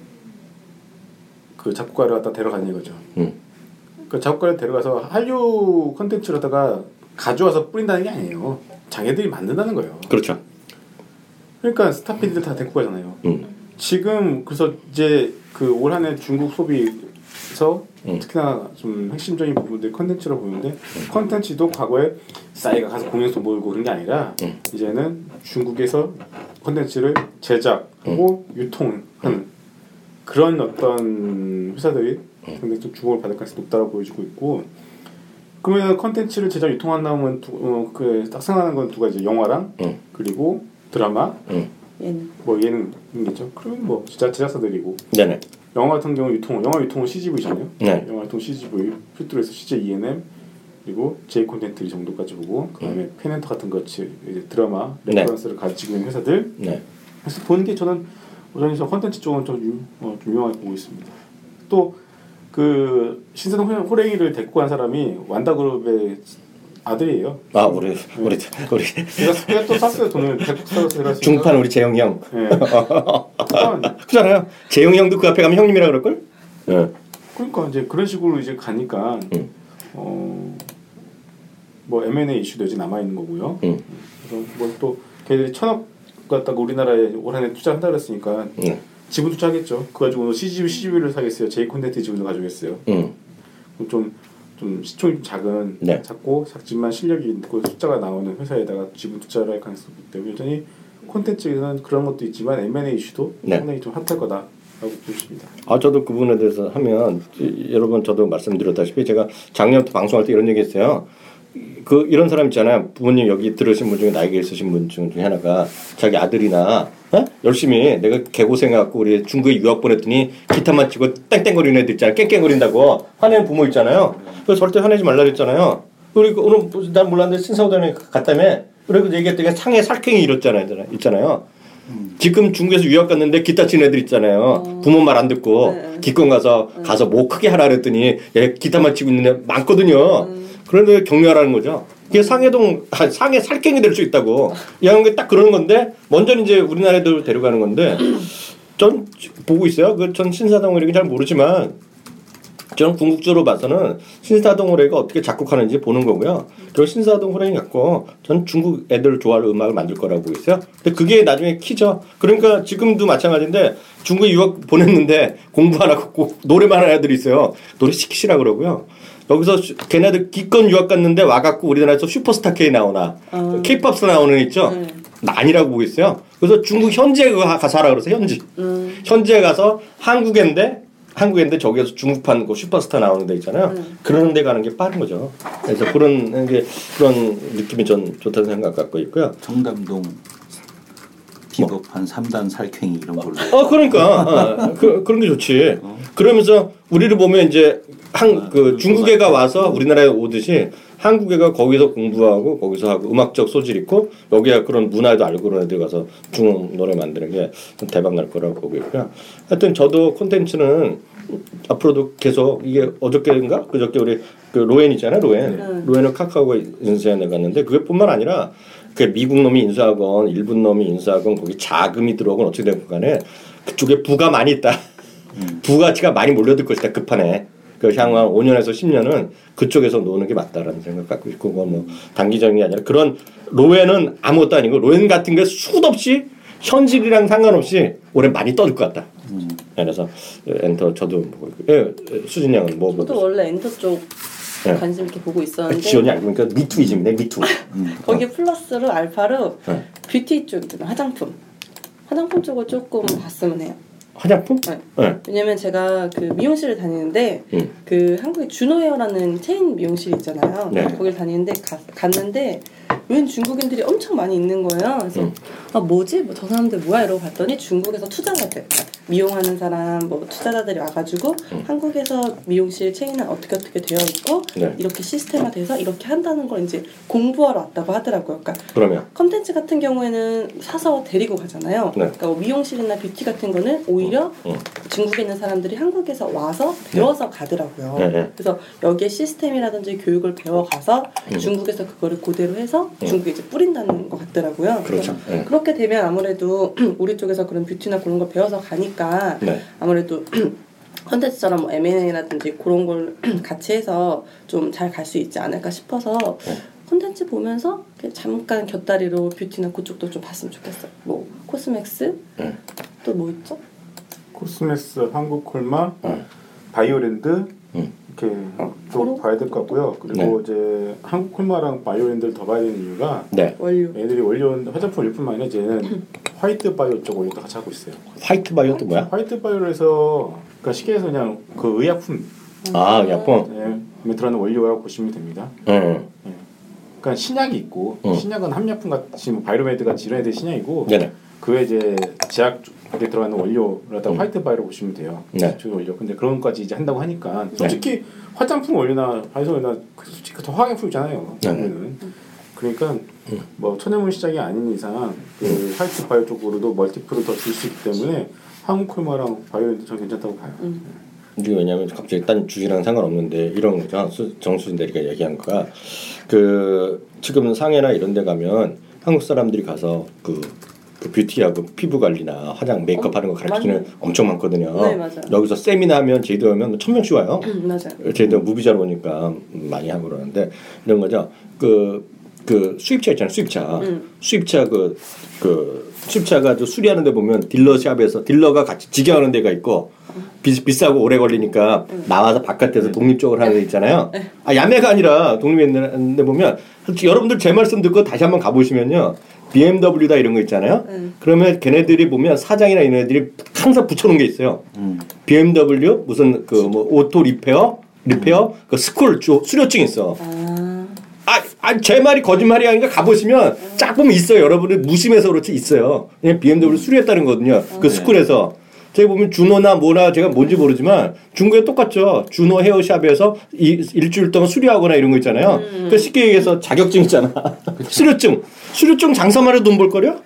그 작곡가를 갖다 데려가는 거죠. 응. 그 작곡가를 데려가서 한류 콘텐츠를 갖다가 가져와서 뿌린다는 게 아니에요. 자기들이 만든다는 거예요. 그렇죠. 그러니까 스타피디들 다 데리고 가잖아요. 지금 그래서 이제 그 올 한 해 중국 소비에서 특히나 좀 핵심적인 부분들 컨텐츠로 보는데 컨텐츠도 과거에 싸이가 가서 공연소 모으고 그런 게 아니라 이제는 중국에서 컨텐츠를 제작하고 유통하는 그런 어떤 회사들이 상당히 좀 주목을 받을 가능성이 높다고 보여지고 있고 그러면 컨텐츠를 제작 유통한다면 딱 생각나는 건 두 가지 영화랑 그리고 드라마 뭐 예능이겠죠. 그러면 뭐 진짜 제작사들이고 네네. 영화 같은 경우 영화 유통은 CGV잖아요. 네. 영화 유통 CGV, 필두로에서 CJ E&M 그리고 J 콘텐츠 이 정도까지 보고 그다음에 펜앤터 같은 것이 이제 드라마 레퍼런스를 가지고 있는 회사들. 네. 그래서 보는 게 저는 여전히 콘텐츠 쪽은 좀 유명하게 보고 있습니다. 또 그 신사동 호랭이를 데리고 간 사람이 완다그룹의 아들이에요. 아 우리 제가 또 샀어요. 돈을 대폭 사서 제가 중판 우리 재영이 형. 네. 그잖아요. 재영이 형도 그 앞에 가면 형님이라 그럴 걸? 네. 그러니까 이제 그런 식으로 이제 가니까 뭐 M&A 이슈도 이제 남아 있는 거고요. 그래서 뭐 또 걔들이 1,000억 갖다가 우리나라에 올 한해 투자한다 그랬으니까 지분 투자하겠죠. 그 가지고 CGV를 사겠어요. J 콘텐츠 지분을 가져겠어요. 좀 시총이 좀 작은 작지만 실력이 있고 숫자가 나오는 회사에다가 지분 투자를 할 가능성이 있기 때문에 여전히 콘텐츠에는 그런 것도 있지만 M&A 이슈도 상당히 좀 핫할 거다라고 보십니다. 아 저도 그 부분에 대해서 하면 여러분 저도 말씀드렸다시피 제가 작년부터 방송할 때 이런 얘기했어요. 그 이런 사람 있잖아요. 부모님 여기 들으신 분 중에 나이가 있으신 분 중에 하나가 자기 아들이나 열심히 내가 개고생해갖고 우리 중국에 유학 보냈더니 기타만 치고 땡땡거리는 애들 있잖아요. 깽깽거린다고 화내는 부모 있잖아요. 그래서 절대 화내지 말라 그랬잖아요. 그리고 오늘 난 몰랐는데 신사동에 갔다며 그리고 얘기했더니 상해 살쾡이 있잖아요. 지금 중국에서 유학 갔는데 기타 치는 애들 있잖아요. 부모 말 안 듣고 기권 가서 뭐 크게 하라 그랬더니 얘 기타만 치고 있는 애 많거든요. 그런데 격려하라는 거죠. 그게 상해 살쾡이 될 수 있다고. 이런 게 딱 그러는 건데 먼저 이제 우리나라 애들 데려가는 건데 전 보고 있어요. 전 신사동 호랭이 잘 모르지만 저는 궁극적으로 봐서는 신사동 호랭이가 어떻게 작곡하는지 보는 거고요. 그리고 신사동 호랭이 갖고 전 중국 애들 좋아할 음악을 만들 거라고 보고 있어요. 근데 그게 나중에 키죠. 그러니까 지금도 마찬가지인데 중국에 유학 보냈는데 공부 안 하고 꼭 노래만 하는 애들이 있어요. 노래 시키시라 그러고요. 여기서 걔네들 기껏 유학 갔는데 와갖고 우리나라에서 슈퍼스타 K 나오나 K-팝스 나오는 애 있죠. 아니라고 보고 있어요. 그래서 중국 현지에 가서 하라 그러세요. 현지에 가서 한국인데 저기에서 중국판 그 슈퍼스타 나오는 데 있잖아요. 그런 데 가는 게 빠른 거죠. 그래서 그런 느낌이 전 좋다는 생각 갖고 있고요. 청담동 비겁한 3단 살쾡이 이런 걸로. 그러니까 그런 게 좋지. 그러면서 우리를 보면 이제 중국 애가 와서 우리나라에 오듯이 한국 애가 거기서 공부하고 거기서 하고 음악적 소질 있고 여기가 그런 문화에도 알고 그런 애들 가서 중국 노래 만드는 게 대박 날 거라고 보고 있고요. 하여튼 저도 콘텐츠는 앞으로도 계속 이게 어저께인가 그저께 우리 그 로엔 있잖아요. 로엔을 카카오가 인수해 나갔는데 그것뿐만 아니라 그 미국 놈이 인수하건 일본 놈이 인수하건 거기 자금이 들어오건 어떻게 되건 간에 그쪽에 부가 많이 있다. 부가치가 많이 몰려들 것이다. 급하네. 그 향후 한 5년에서 10년은 그쪽에서 노는 게 맞다라는 생각 갖고 있고 그건 뭐 단기적인 게 아니라 그런 로엔은 아무것도 아니고 로엔 같은 게 수도 없이 현실이랑 상관없이 올해 많이 떠들 것 같다. 그래서 엔터 저도 보고 있고 수진 양은 뭐 저도 원래 엔터 쪽 관심 있게 보고 있었는데 지원이 알고 보니까 미투이즘이네 미투. 거기 플러스로 알파로 뷰티 쪽 있잖아요. 화장품 쪽을 조금 봤으면 해요. 화장품? 네. 왜냐면 제가 그 미용실을 다니는데 그 한국에 준호헤어라는 체인 미용실이 있잖아요. 거길 다니는데 갔는데 웬 중국인들이 엄청 많이 있는 거예요. 그래서 뭐지? 저 사람들 뭐야? 이러고 봤더니 중국에서 투자가 됐다. 미용하는 사람 뭐 투자자들이 와가지고 한국에서 미용실 체인은 어떻게 되어 있고 네. 이렇게 시스템화돼서 이렇게 한다는 걸 이제 공부하러 왔다고 하더라고요. 그러니까 그러면 컨텐츠 같은 경우에는 사서 데리고 가잖아요. 네. 그러니까 뭐 미용실이나 뷰티 같은 거는 오히려 중국에 있는 사람들이 한국에서 와서 배워서 가더라고요. 네, 네. 그래서 여기에 시스템이라든지 교육을 배워가서 중국에서 그거를 그대로 해서 중국에 이제 뿌린다는 것 같더라고요. 그렇죠. 그래서 그렇게 되면 아무래도 우리 쪽에서 그런 뷰티나 그런 걸 배워서 가니까 네. 아무래도 컨텐츠처럼 뭐 M&A라든지 그런 걸 같이 해서 좀 잘 갈 수 있지 않을까 싶어서 콘텐츠 보면서 잠깐 곁다리로 뷰티나 그쪽도 좀 봤으면 좋겠어요. 뭐 코스맥스 또 뭐 있죠? 코스메스, 한국콜마, 바이오랜드 이렇게 또 봐야 될 것 같고요. 그리고 이제 한국콜마랑 바이오랜드를 더 봐야 되는 이유가 네. 원료. 애들이 원료 화장품 원료뿐만 아니라 이제는 화이트 바이오 쪽 원료도 같이 하고 있어요. 화이트 바이오 또 뭐야? 화이트 바이오를 해서 그러니까 쉽게 해서 그냥 그 의약품 아, 약품. 들어가는 원료라고 보시면 됩니다. 그러니까 신약이 있고 신약은 함약품 같이 뭐 바이로메드 같이 이런 애들 신약이고 네네. 그 외에 이제 제약에 들어가는 원료를 갖다가 화이트 바이로 보시면 돼요. 네. 주 원료. 근데 그런 것까지 이제 한다고 하니까 솔직히 화장품 원료나 바이오나 솔직히 더 화학약품이잖아요. 그러니까 뭐 천연물 시장이 아닌 이상 그 화이트 바이오 쪽으로도 멀티플을 더 줄 수 있기 때문에 한국콜마랑 바이오랜드 전 괜찮다고 봐요. 이게 왜냐하면 갑자기 딴 주식이랑 상관없는데 이런 거죠. 정수진 대리가 얘기한 거가 그 지금 상해나 이런 데 가면 한국 사람들이 가서 그 뷰티하고 피부 관리나 화장 메이크업 하는 거 가르치는 엄청 많거든요. 네, 맞아요. 여기서 세미나 하면 제이도 하면 1000명씩 와요. 맞아요. 제이도 무비자로 오니까 많이 하고 그러는데 이런 거죠. 그 수입차 있잖아요. 수입차 수입차가 수리하는 데 보면 딜러샵에서 딜러가 같이 직영하는 데가 있고 비싸고 오래 걸리니까 나와서 바깥에서 독립적으로 하는 데 있잖아요. 아, 야매가 아니라 독립했는데 보면 여러분들 제 말씀 듣고 다시 한번 가보시면요. BMW다 이런 거 있잖아요. 그러면 걔네들이 보면 사장이나 이런 애들이 항상 붙여놓은 게 있어요. BMW 무슨 그 뭐 오토 리페어 그 스쿨 수료증 있어. 제 말이 거짓말이 아닌가 가보시면 쫙 보면 있어요. 여러분들 무심해서 그렇지 있어요. 그냥 BMW 수리했다는 거거든요. 그 스쿨에서. 제가 보면 준호나 뭐나 제가 뭔지 모르지만 중국에 똑같죠. 준호 헤어샵에서 일주일 동안 수리하거나 이런 거 있잖아요. 그 쉽게 얘기해서 자격증 있잖아. 수료증 장사만 해도 돈 벌거려?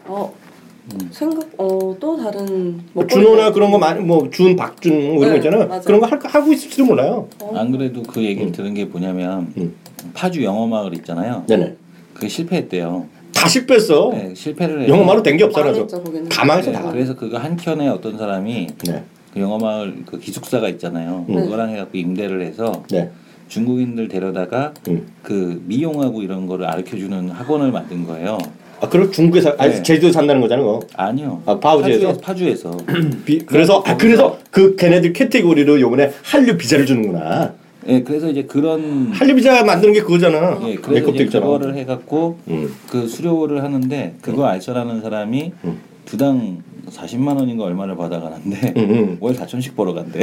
또 다른 준호나 그런 거 많이 박준 뭐 이런 거 있잖아요. 맞아요. 그런 거 하고 있을지도 몰라요. 안 그래도 그 얘기를 들은 게 뭐냐면 파주 영어마을 있잖아요. 네네. 그게 실패했대요. 다 실패했어. 네, 실패를 해서 영어마로 된 게 없어라서. 망했죠, 거기는. 다 망했어. 네, 다. 그래서 그거 한켠에 어떤 사람이 네. 그 영어마을 그 기숙사가 있잖아요. 그거랑 해갖고 임대를 해서 네. 중국인들 데려다가 그 미용하고 이런 거를 가르쳐주는 학원을 만든 거예요. 아, 그럼 중국에서 네. 제주도에 산다는 거잖아, 그거. 아니요. 파주에서? 파주에서. 그래서 그 걔네들 캐테고리로 요번에 한류 비자를 주는구나. 예, 그래서 이제 그런 한류 비자 만드는 게 그거잖아. 예, 그래서 메이크업도 이제 있잖아. 그거를 해갖고 그 수료를 하는데 그거 알선하는 사람이 주당 40만 원인가 얼마를 받아가는데 월 4천씩 벌어간대.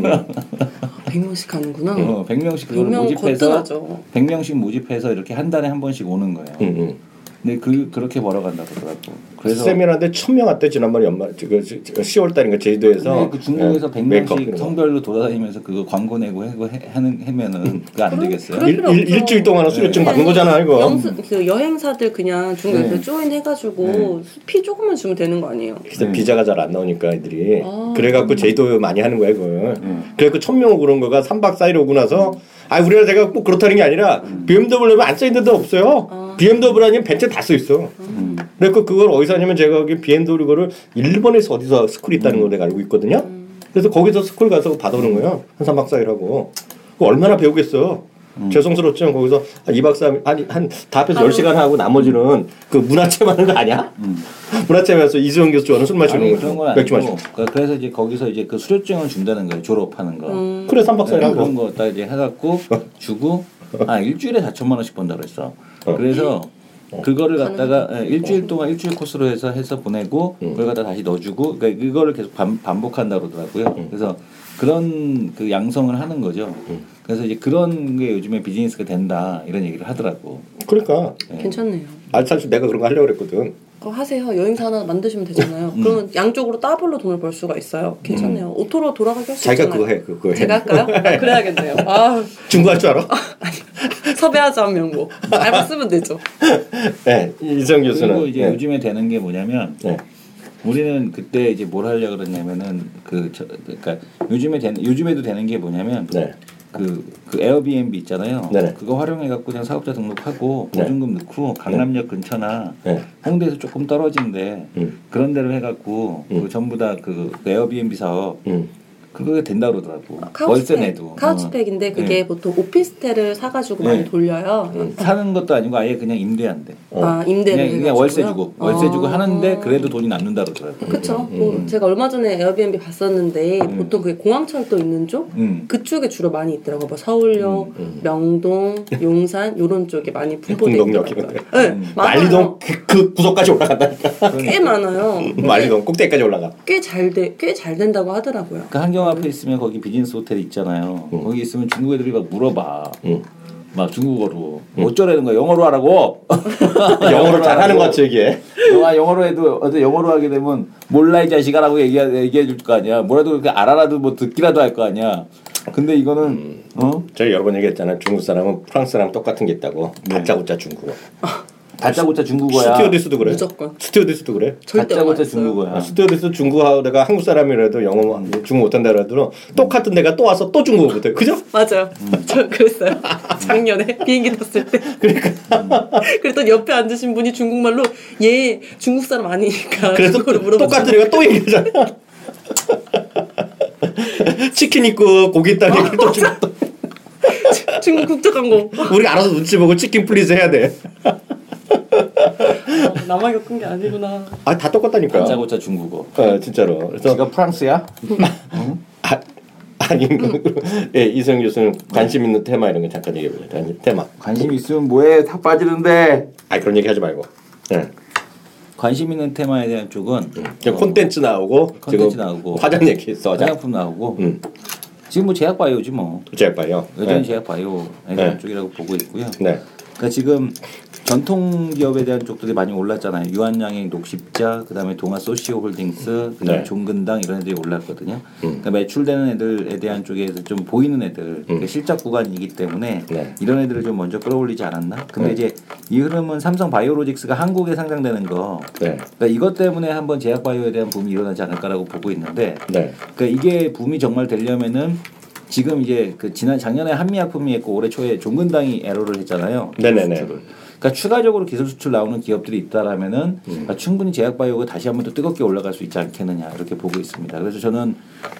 100명씩 가는구나. 100명씩 그걸 100명 모집해서 거뜬하죠. 100명씩 모집해서 이렇게 한 달에 한 번씩 오는 거예요. 근데 그렇게 벌어간다고 그러더라고. 그래서 세미나인데 1000명 왔대 지난번에 연말 10월 달인가 제주도에서. 네, 그 중국에서 메이크업 100명씩 이런 거. 성별로 돌아다니면서 그거 광고 내고 하면은 그거 안 되겠어요? 그럴 필요 없죠. 일주일 동안 수료증 받는 거잖아 이거. 그 여행사들 그냥 중국에서 조인 해가지고 피 조금만 주면 되는 거 아니에요? 그래서 비자가 잘 안 나오니까 애들이 그래갖고 제주도 많이 하는 거야 그걸. 그래갖고 1000명 오고 그런 거가 3박 4일 오고 나서 우리나라 제가 꼭 그렇다는 게 아니라 BMW는 안 써있는 데도 없어요. BMW 아니면 벤츠에 다 써있어. 그래서 그걸 어디서 하냐면 제가 거기 BMW 거를 일본에서 어디서 스쿨이 있다는 걸 내가 알고 있거든요. 그래서 거기서 스쿨 가서 받아오는 거예요. 한 3박 4일 하고. 얼마나 배우겠어. 죄송스럽지만 거기서 2박 3일 다 합해서 10시간 하고 나머지는 그 문화체험 하는 거 아니야? 문화체험에서 이수영 교수 좋아하는 술 마시는 거. 그런 건 맥주 아니고 마시고. 그래서 이제 거기서 이제 그 수료증을 준다는 거예요. 졸업하는 거. 그래 3박 4일 하고. 그런 거 딱 이제 해갖고 주고 일주일에 4천만 원씩 번다 그랬어. 그래서 그거를 갖다가 일주일 동안 일주일 코스로 해서 보내고 그걸 갖다 다시 넣어주고 그러니까 이거를 계속 반복한다 그러더라고요. 그래서 그런 그 양성을 하는 거죠. 그래서 이제 그런 게 요즘에 비즈니스가 된다 이런 얘기를 하더라고. 그러니까 괜찮네요. 사실 내가 그런 거 하려고 그랬거든. 하세요. 여행사 하나 만드시면 되잖아요. 그러면 양쪽으로 더블로 돈을 벌 수가 있어요. 괜찮네요. 오토로 돌아가게 할 수 있잖아요. 자기가 그거 해. 그거 해. 제가 할까요? 아, 그래야겠네요. 아, 중국할 줄 알아? 섭외하자 한 명목. 알바 쓰면 되죠. 네, 이성 교수는 그리고 이제 네. 요즘에 되는 게 뭐냐면 네. 우리는 그때 이제 뭘 하려고 그랬냐면은 그러니까 요즘에도 되는 게 뭐냐면 네. 그 에어비앤비 있잖아요. 네네. 그거 활용해 갖고 그냥 사업자 등록하고 네. 보증금 넣고 강남역 근처나 네. 홍대에서 조금 떨어진데 그런 데로 해 갖고 그 전부 다 그 에어비앤비 사업 그거 된다 그러더라고. 월세 내도. 카우치팩인데 그게 보통 오피스텔을 사가지고 많이 돌려요. 사는 것도 아니고 아예 그냥 임대한대. 아, 임대를 그냥 월세 주고 월세 주고 아. 하는데 그래도 돈이 남는다 그러더라고. 그쵸. 제가 얼마 전에 에어비앤비 봤었는데 보통 그게 공항철도 있는 쪽 그쪽에 주로 많이 있더라고. 뭐 서울역, 명동, 용산 이런 쪽에 많이 분포돼 풍동역 있더라고요. 이런 네, 만리동 그 구석까지 올라간다니까. 꽤 많아요. 만리동 꼭대기까지 올라가. 꽤 잘 된다고 하더라고요. 그 한경 앞에 있으면 거기 비즈니스 호텔 있잖아요. 거기 있으면 중국 애들이 막 물어봐. 막 중국어로 어쩌라는 거야. 영어로 하라고. 영어를 잘하는 것 같지 이게. 영어로 해도 어제 영어로 하게 되면 몰라 이 자식아라고 얘기해 줄 거 아니야. 뭐라도 그렇게 알아라도 뭐 듣기라도 할 거 아니야. 근데 이거는 제가 여러 번 얘기했잖아요. 중국 사람은 프랑스랑 똑같은 게 있다고. 다짜고짜 중국어. 다짜고짜 중국어야. 스튜어디스도 그래. 무조건. 스튜어디스도 그래. 절대 다짜고짜 중국어야. 스튜어디스 중국하고 내가 한국 사람이라도 영어 중국 못한다 그래도 똑같은 데가 또 와서 또 중국어 못해. 그죠? 맞아요. 저 그랬어요. 작년에 비행기 탔을 때. 그러니까. 그랬더니 옆에 앉으신 분이 중국말로 얘 중국 사람 아니니까. 그래서 그거를 물어보잖아. 똑같은 데가 또 얘기하잖아. 치킨 있고 고기 있다는 얘기 또 중국 국적항공. 우리가 알아서 눈치 보고 치킨 플리즈 해야 돼. 나만 겪은 게 아니구나. 아, 다 똑같다니까. 다짜고짜 중국어. 진짜로. 그래서 지가 프랑스야? 아니, 예, 이성 교수는 관심 있는 테마 이런 거 잠깐 얘기해 보자. 테마. 관심 있으면 뭐해? 다 빠지는데. 아, 그런 얘기 하지 말고. 예. 관심 있는 테마에 대한 쪽은 지금 콘텐츠 나오고, 콘텐츠 지금 나오고, 화장 얘기 있어. 화장품 나오고. 지금 뭐 제약 바이오지 뭐. 제약 바이오. 여전히 네. 제약 바이오 네. 쪽이라고 보고 있고요. 네. 그러니까 지금 전통 기업에 대한 쪽들이 많이 올랐잖아요. 유한양행, 녹십자, 그다음에 동아 소시오홀딩스, 그다음에 네. 종근당 이런 애들이 올랐거든요. 그러니까 매출되는 애들에 대한 쪽에서 좀 보이는 애들, 그러니까 실적 구간이기 때문에 네. 이런 애들을 좀 먼저 끌어올리지 않았나? 근데 이제 이 흐름은 삼성 바이오로직스가 한국에 상장되는 거, 네. 그러니까 이것 때문에 한번 제약 바이오에 대한 붐이 일어나지 않을까라고 보고 있는데, 네. 그러니까 이게 붐이 정말 되려면은 지금 이제 그 작년에 한미약품이 했고 올해 초에 종근당이 에러를 했잖아요. 네네네. 수출을. 그러니까 추가적으로 기술 수출 나오는 기업들이 있다라면은 충분히 제약바이오가 다시 한번 더 뜨겁게 올라갈 수 있지 않겠느냐 이렇게 보고 있습니다. 그래서 저는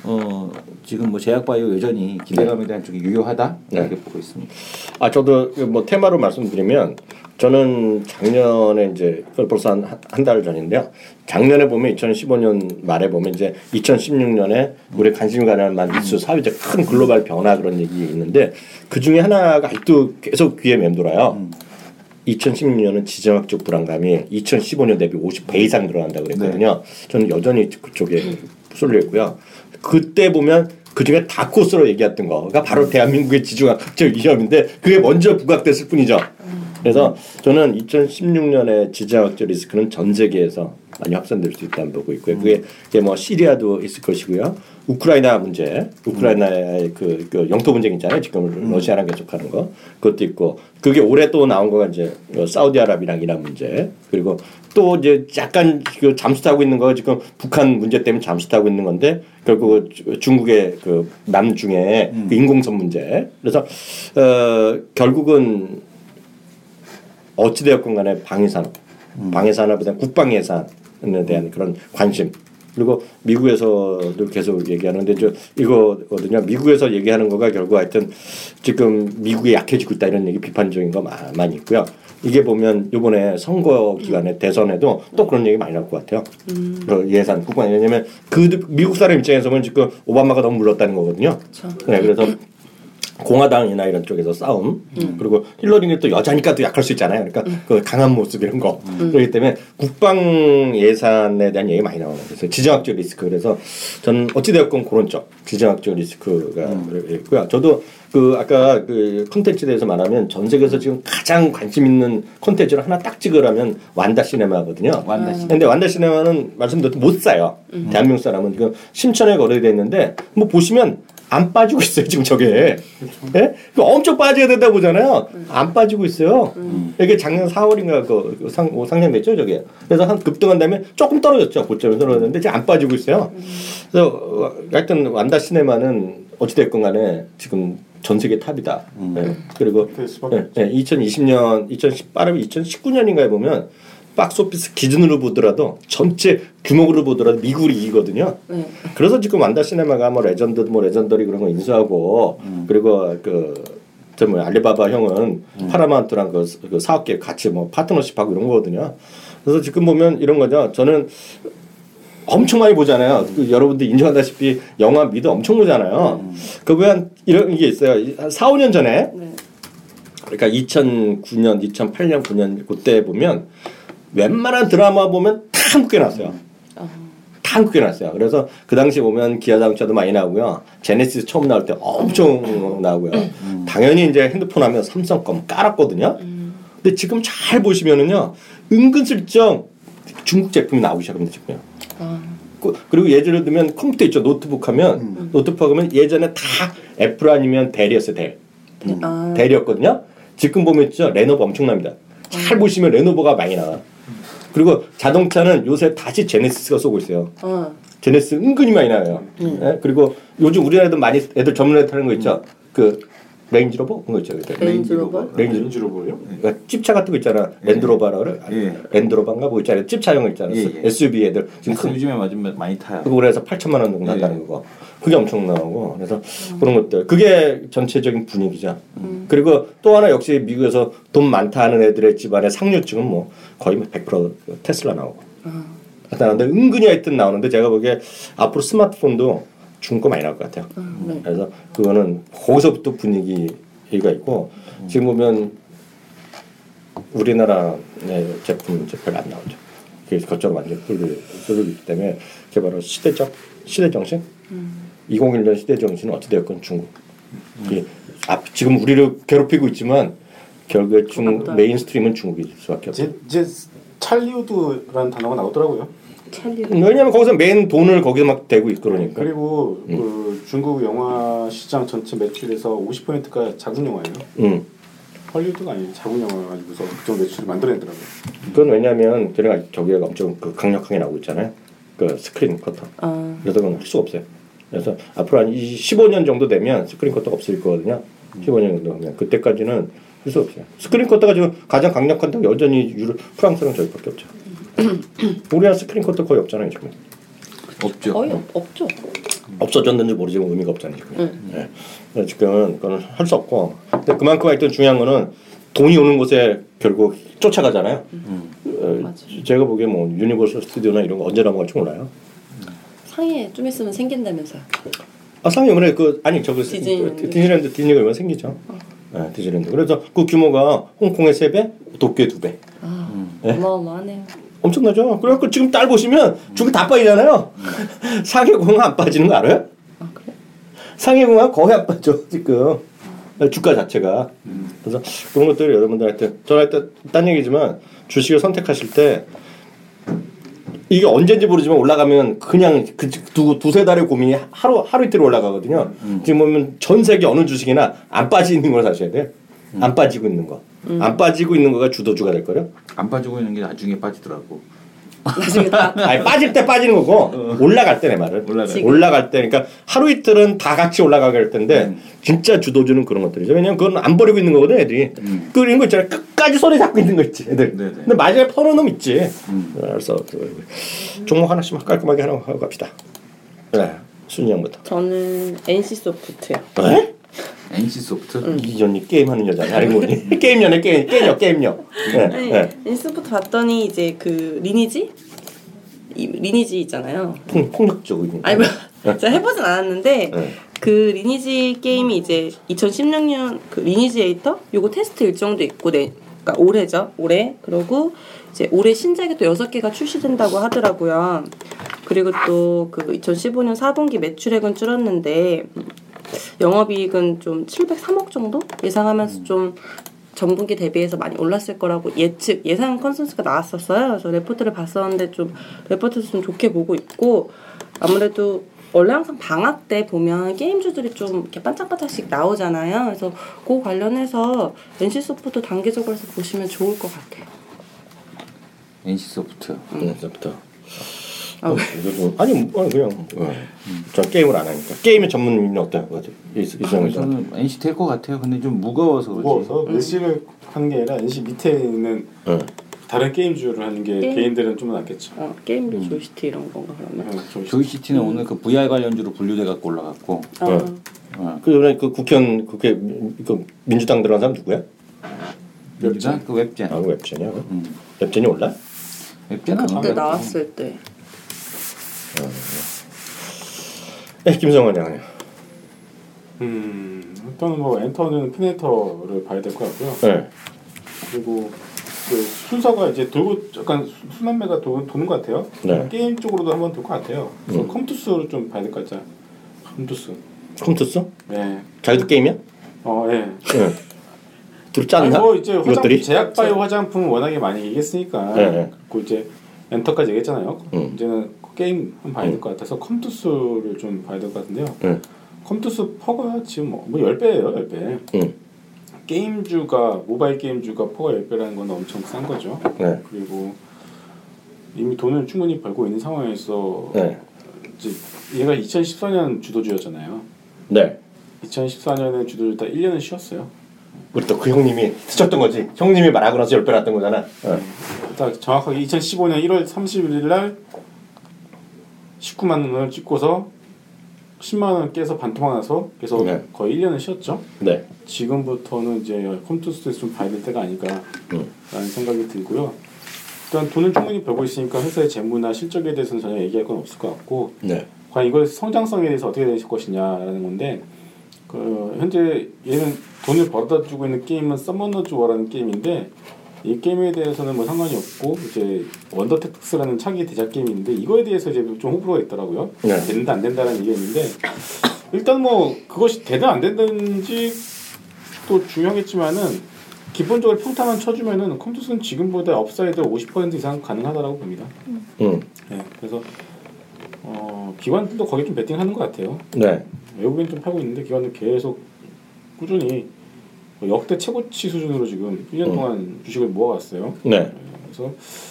지금 뭐 제약바이오 여전히 기대감에 대한 쪽이 유효하다 이렇게 보고 있습니다. 아, 저도 뭐 테마로 말씀드리면 저는 작년에 이제 벌써 한 달 전인데요. 작년에 보면 2015년 말에 보면 이제 2016년에 우리 관심이 가는 만 이슈 사회적 큰 글로벌 변화 그런 얘기 있는데 그 중에 하나가 아직도 계속 귀에 맴돌아요. 2016년은 지정학적 불안감이 2015년 대비 50배 이상 늘어난다 그랬거든요. 저는 여전히 그쪽에 쏠려 있고요. 그때 보면 그중에 다코스로 얘기했던 거가 바로 대한민국의 지정학적 위험인데 그게 먼저 부각됐을 뿐이죠. 그래서 저는 2016년에 지정학적 리스크는 전 세계에서 많이 확산될 수 있다고 보고 있고요. 그게 뭐 시리아도 있을 것이고요. 우크라이나 문제, 우크라이나의 그 영토 분쟁 있잖아요. 지금 러시아랑 계속하는 거 그것도 있고 그게 올해 또 나온 거가 이제 사우디아라비아랑 이란 문제 그리고 또 이제 약간 그 잠수타고 있는 거 지금 북한 문제 때문에 잠수타고 있는 건데 결국 중국의 그 남중의 그 인공섬 문제 그래서 결국은 어찌되었건 간에 방위산업, 방위산업에 대한 국방예산에 대한 그런 관심 그리고 미국에서도 계속 얘기하는데 이거거든요. 미국에서 얘기하는 거가 결국 하여튼 지금 미국이 약해지고 있다 이런 얘기 비판적인 거 많이 있고요. 이게 보면 이번에 선거 기간에 대선에도 또 그런 얘기 많이 나올 것 같아요. 그 예산 국방 왜냐면 그 미국 사람 입장에서 보면 지금 오바마가 너무 물렀다는 거거든요. 네, 그래서 공화당이나 이런 쪽에서 싸움 그리고 힐러리는 또 여자니까 또 약할 수 있잖아요. 그러니까 그 강한 모습 이런 거 그렇기 때문에 국방 예산에 대한 얘기 많이 나오는 그래서 지정학적 리스크 그래서 저는 어찌되었건 그런 쪽 지정학적 리스크가 있고요. 저도 그 아까 그 콘텐츠에 대해서 말하면 전 세계에서 지금 가장 관심 있는 콘텐츠를 하나 딱 찍으라면 완다 시네마거든요. 완다 시네마. 근데 완다 시네마는 말씀드렸듯 못 사요. 대한민국 사람은 지금 심천에 거래돼 있는데 뭐 보시면 안 빠지고 있어요 지금 저게. 예? 엄청 빠져야 된다고 보잖아요. 안 빠지고 있어요. 이게 작년 4월인가 그 상장됐죠 저게. 그래서 한 급등한 다음에 조금 떨어졌죠. 고점에 떨어졌는데 지금 안 빠지고 있어요. 그래서 하여튼 완다 시네마는 어찌됐건 간에 지금 전 세계 탑이다. 예. 그리고 2020년, 2019년인가에 보면 박스오피스 기준으로 보더라도 전체 규모로 보더라도 미국이 이기거든요. 그래서 지금 완다 시네마가 뭐 레전더리 그런 거 인수하고 그리고 알리바바 형은 파라마운트랑 그 사업계 같이 뭐 파트너십하고 이런 거거든요. 그래서 지금 보면 이런 거죠. 저는 엄청 많이 보잖아요. 여러분들 인정하다시피 영화 미드 엄청 보잖아요. 그 외에 이런 게 있어요. 한 4, 5년 전에 그러니까 2009년, 2008년, 9년 그때 보면 웬만한 드라마 보면 다 한국에 나왔어요. 다 한국에 나왔어요. 그래서 그 당시 보면 기아자동차도 많이 나오고요. 제네시스 처음 나올 때 엄청 나오고요. 당연히 이제 핸드폰 하면 삼성 거 깔았거든요. 근데 지금 잘 보시면은요. 은근슬쩍 중국 제품이 나오기 시작합니다. 지금요. 그리고 예전에 들면 컴퓨터 있죠. 노트북 하면 노트북 하면 예전에 다 애플 아니면 델이었어요. 델이었거든요. 지금 보면 있죠. 레노버 엄청납니다. 잘 보시면 레노버가 많이 나와. 그리고 자동차는 요새 다시 제네시스가 쏘고 있어요. 제네시스 은근히 많이 나와요. 예? 그리고 요즘 우리나라도 많이 애들 전문 애들 타는 거 있죠. 그 레인지로버 그런 거 있죠. 레인지로버요? 그러니까 찝차 같은 거 있잖아. 랜드로버라 그래. 랜드로버인가 뭐 있잖아요. 찝차형 있잖아. SUV 애들 지금 요즘에 맞으면 많이 타요. 그래서 8천만 원 정도 한다는 거고. 그게 엄청 나오고. 그래서 그런 것들. 그게 전체적인 분위기죠. 그리고 또 하나 역시 미국에서 돈 많다 하는 애들의 집안의 상류층은 뭐 거의 100% 테슬라 나오고. 나타나는데 은근히 하여튼 나오는데 제가 보기에 앞으로 스마트폰도 중국 거 많이 나올 것 같아요. 그래서 그거는 거기서부터 분위기가 있고 지금 보면 우리나라 제품 이제 별로 안 나오죠. 그래서 그쪽으로 완전 뚫리기 때문에 그게 바로 시대 정신. 2001년 시대 정신은 어찌되었건 중국. 지금 우리를 괴롭히고 있지만 결국에 메인스트림은 중국일 수밖에 없죠. 이제 찰리우드라는 단어가 나오더라고요. 왜냐하면 거기서 맨 돈을 거기서 막 대고 있고 그러니까. 그리고 그 중국 영화 시장 전체 매출에서 50%가 자국 영화예요. 헐리우드가 아니에요. 자국 영화 가지고서 그 매출을 만들어내더라고요. 그건 왜냐하면 걔네가 저기가 엄청 강력하게 나오고 있잖아요. 그 스크린 커터. 그래서 그건 할 수가 없어요. 그래서 앞으로 한 15년 정도 되면 스크린 커터가 없을 거거든요. 15년 정도 하면 그때까지는 할 수 없어요. 스크린 커터가 지금 가장 강력한 데가 여전히 프랑스랑 저기밖에 없죠. 우리나라 스크린 커터 거의 없잖아요 지금. 없죠. 거의 없죠. 없어졌는지 모르지만 의미가 없잖아요 지금. 네. 지금은 그건 할 수 없고. 근데 그만큼 하여튼 중요한 거는 돈이 오는 곳에 결국 쫓아가잖아요. 제가 보기에 뭐 유니버설 스튜디오나 이런 거 언제 넘어갈지 몰라요. 상해 좀 있으면 생긴다면서요. 상해 이번에 디즈니랜드 이번 생기죠. 네, 디즈니랜드. 그래서 그 규모가 홍콩의 3배, 도쿄의 2배. 네? 어마어마하네요. 엄청나죠. 그래갖고 지금 딸 보시면 중국 다 빠지잖아요. 상해공항 안 빠지는 거 알아요? 그래? 상해공항 거의 안 빠져 지금. 주가 자체가. 그래서 그런 것들을 여러분들한테 저는 딴 얘기지만 주식을 선택하실 때 이게 언제인지 모르지만 올라가면 그냥 두세 달의 고민이 하루 이틀 올라가거든요. 지금 보면 전 세계 어느 주식이나 안 빠지는 걸 사셔야 돼요. 안 빠지고 있는 거. 안 빠지고 있는 거가 주도주가 될 거예요. 안 빠지고 있는 게 나중에 빠지더라고. 아니 빠질 때 빠지는 거고 올라갈 때 내 말은 올라갈 때 그러니까 하루 이틀은 다 같이 올라가게 할 텐데 진짜 주도주는 그런 것들이죠. 왜냐면 그건 안 버리고 있는 거거든 애들이. 그런 거 있잖아요. 끝까지 손에 잡고 있는 거 있지 애들. 근데 마지막에 퍼는 놈 있지. 그래서 종목 하나씩 깔끔하게 하나 하고 갑시다. 네, 순위 형부터. 저는 NC 소프트요. 네? NC 소프트? 이전이 게임하는 여자냐 알고 보니 게임녀네 게임녀. 네. NC 소프트 봤더니 이제 그 리니지 있잖아요. 폭력적. 아니 뭐 제가 해보진 않았는데 그 리니지 게임이 이제 2016년 그 리니지 에이터 요거 테스트 일정도 있고 그러니까 올해죠. 올해 그리고 이제 올해 신작이 또 6개가 출시된다고 하더라고요. 그리고 또 그 2015년 4분기 매출액은 줄었는데 영업이익은 좀 703억 정도 예상하면서 좀 전분기 대비해서 많이 올랐을 거라고 예상 컨센서스가 나왔었어요. 그래서 레포트를 봤었는데 좀 레포트도 좀 좋게 보고 있고 아무래도 원래 항상 방학 때 보면 게임주들이 좀 이렇게 반짝반짝씩 나오잖아요. 그래서 그 관련해서 NC소프트 단기적으로 해서 보시면 좋을 것 같아요. NC소프트. 부터. 아니 그냥 전 게임을 안 하니까 게임의 전문인은 어때요? 이성훈 씨. 저는 NC 될 것 같아요. 근데 좀 무거워서 NC를 하는 게 아니라 NC 밑에 있는 다른 게임주를 하는 게 개인들은 좀 낫겠죠. 게임도 조이스틱 이런 건가 그러면? 조이시티는 오늘 그 VR 관련주로 분류돼 갖고 올라갔고. 그 국회 그 민주당 들어간 사람 누구야? 민주당 그 웹젠. 아 웹젠이야. 웹젠이 올라? 웹젠은 그때 나왔을 때. 네, 김성원 양이요. 일단은 뭐 엔터는 피네터를 봐야 될 것 같고요. 네. 그리고 그 순서가 이제 돌고 약간 순환매가 도는 것 같아요. 네. 게임 쪽으로도 한번 돌 것 같아요. 그래서 컴투스를 좀 봐야 될 것 같죠. 컴투스? 네. 자기도 게임이야? 예. 네. 둘이 짰나? 뭐 이제 이것들이? 제약바이오 화장품 워낙에 많이 얘기했으니까. 네. 그리고 이제 엔터까지 얘기했잖아요. 이제는 게임 한번 봐야 될 것 같아서 컴투스를 좀 봐야 될 것 같은데요. 컴투스 퍼가 지금 뭐 10배예요, 10배. 게임주가 모바일 게임주가 퍼가 10배라는 건 엄청 싼 거죠. 네. 그리고 이미 돈을 충분히 벌고 있는 상황에서 네. 이제 얘가 2014년 주도주였잖아요. 네. 2014년에 주도주다 1년은 쉬었어요. 우리 또 그 형님이 스쳤던 거지. 형님이 말하고 나서 10배 났던 거잖아. 일단 정확하게 2015년 1월 30일 날 19만 원을 찍고서 10만 원 깨서 반토막나서 그래서 거의 1년은 쉬었죠. 네. 지금부터는 이제 컴투스에서 좀 봐야 될 때가 아닐까라는 생각이 들고요. 일단 돈을 충분히 벌고 있으니까 회사의 재무나 실적에 대해서는 전혀 얘기할 건 없을 것 같고 네. 과연 이걸 성장성에 대해서 어떻게 될 것이냐라는 건데 현재 얘는 돈을 벌어다 주고 있는 게임은 서머너즈 워라는 게임인데 이 게임에 대해서는 뭐 상관이 없고 이제 원더택스라는 차기 대작 게임인데 이거에 대해서 이제 좀 호불호가 있더라고요. 네. 된다 안 된다는 얘기가 있는데 일단 뭐 그것이 되든 안 되든지 또 중요하겠지만은 기본적으로 평타만 쳐주면은 컴투스는 지금보다 업사이드 50% 이상 가능하다라고 봅니다. 네, 그래서 기관들도 거기 좀 베팅하는 것 같아요. 네. 외국인 좀 팔고 있는데 기관은 계속 꾸준히 역대 최고치 수준으로 지금 1년 동안 주식을 모아갔어요. 네. 그래서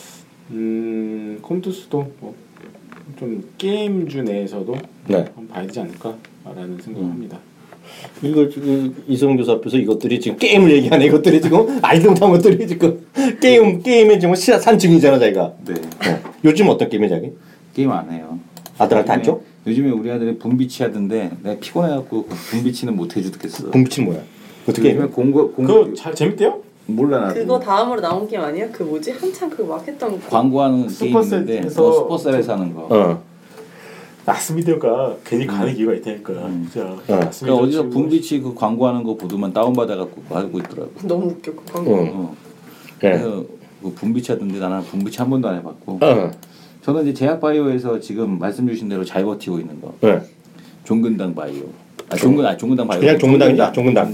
컴투스도 뭐 좀 게임주 내에서도 한번 봐야 되지 않을까라는 생각을 합니다. 이거 지금 이성 교수 앞에서 이것들이 지금 게임을 얘기하네. 이것들이 지금 알도 못한 것들이 지금 게임의 지금 산증이잖아 자기가. 네. 요즘 어떤 게임이 자기? 게임 안 해요. 아들한테 안 줘? 요즘에 우리 아들이 분비치 하던데 내가 피곤해갖고 분비치는 못 해주겠어. 분비치는 뭐야? 어떻게 해? 그거 잘 재밌대요? 몰라 나도. 그거 다음으로 나온 게임 아니야? 그 뭐지? 한창 그 막 했던 거. 광고하는 게임인데 슈퍼셀에서 하는 거. 나스미디어가 괜히 가는 이유가 있다니까. 그러니까 어디서 분비치 그 광고하는 거 보도만 다운받아갖고 하고 있더라고. 너무 웃겨 그 광고. 그래서 그 분비치 하던데 나는 분비치 한 번도 안 해봤고. 저는 이제 제약바이오에서 지금 말씀 주신 대로 잘 버티고 있는 거. 종근당 바이오. 종근당 바이오. 그냥 종근당이다. 종근당.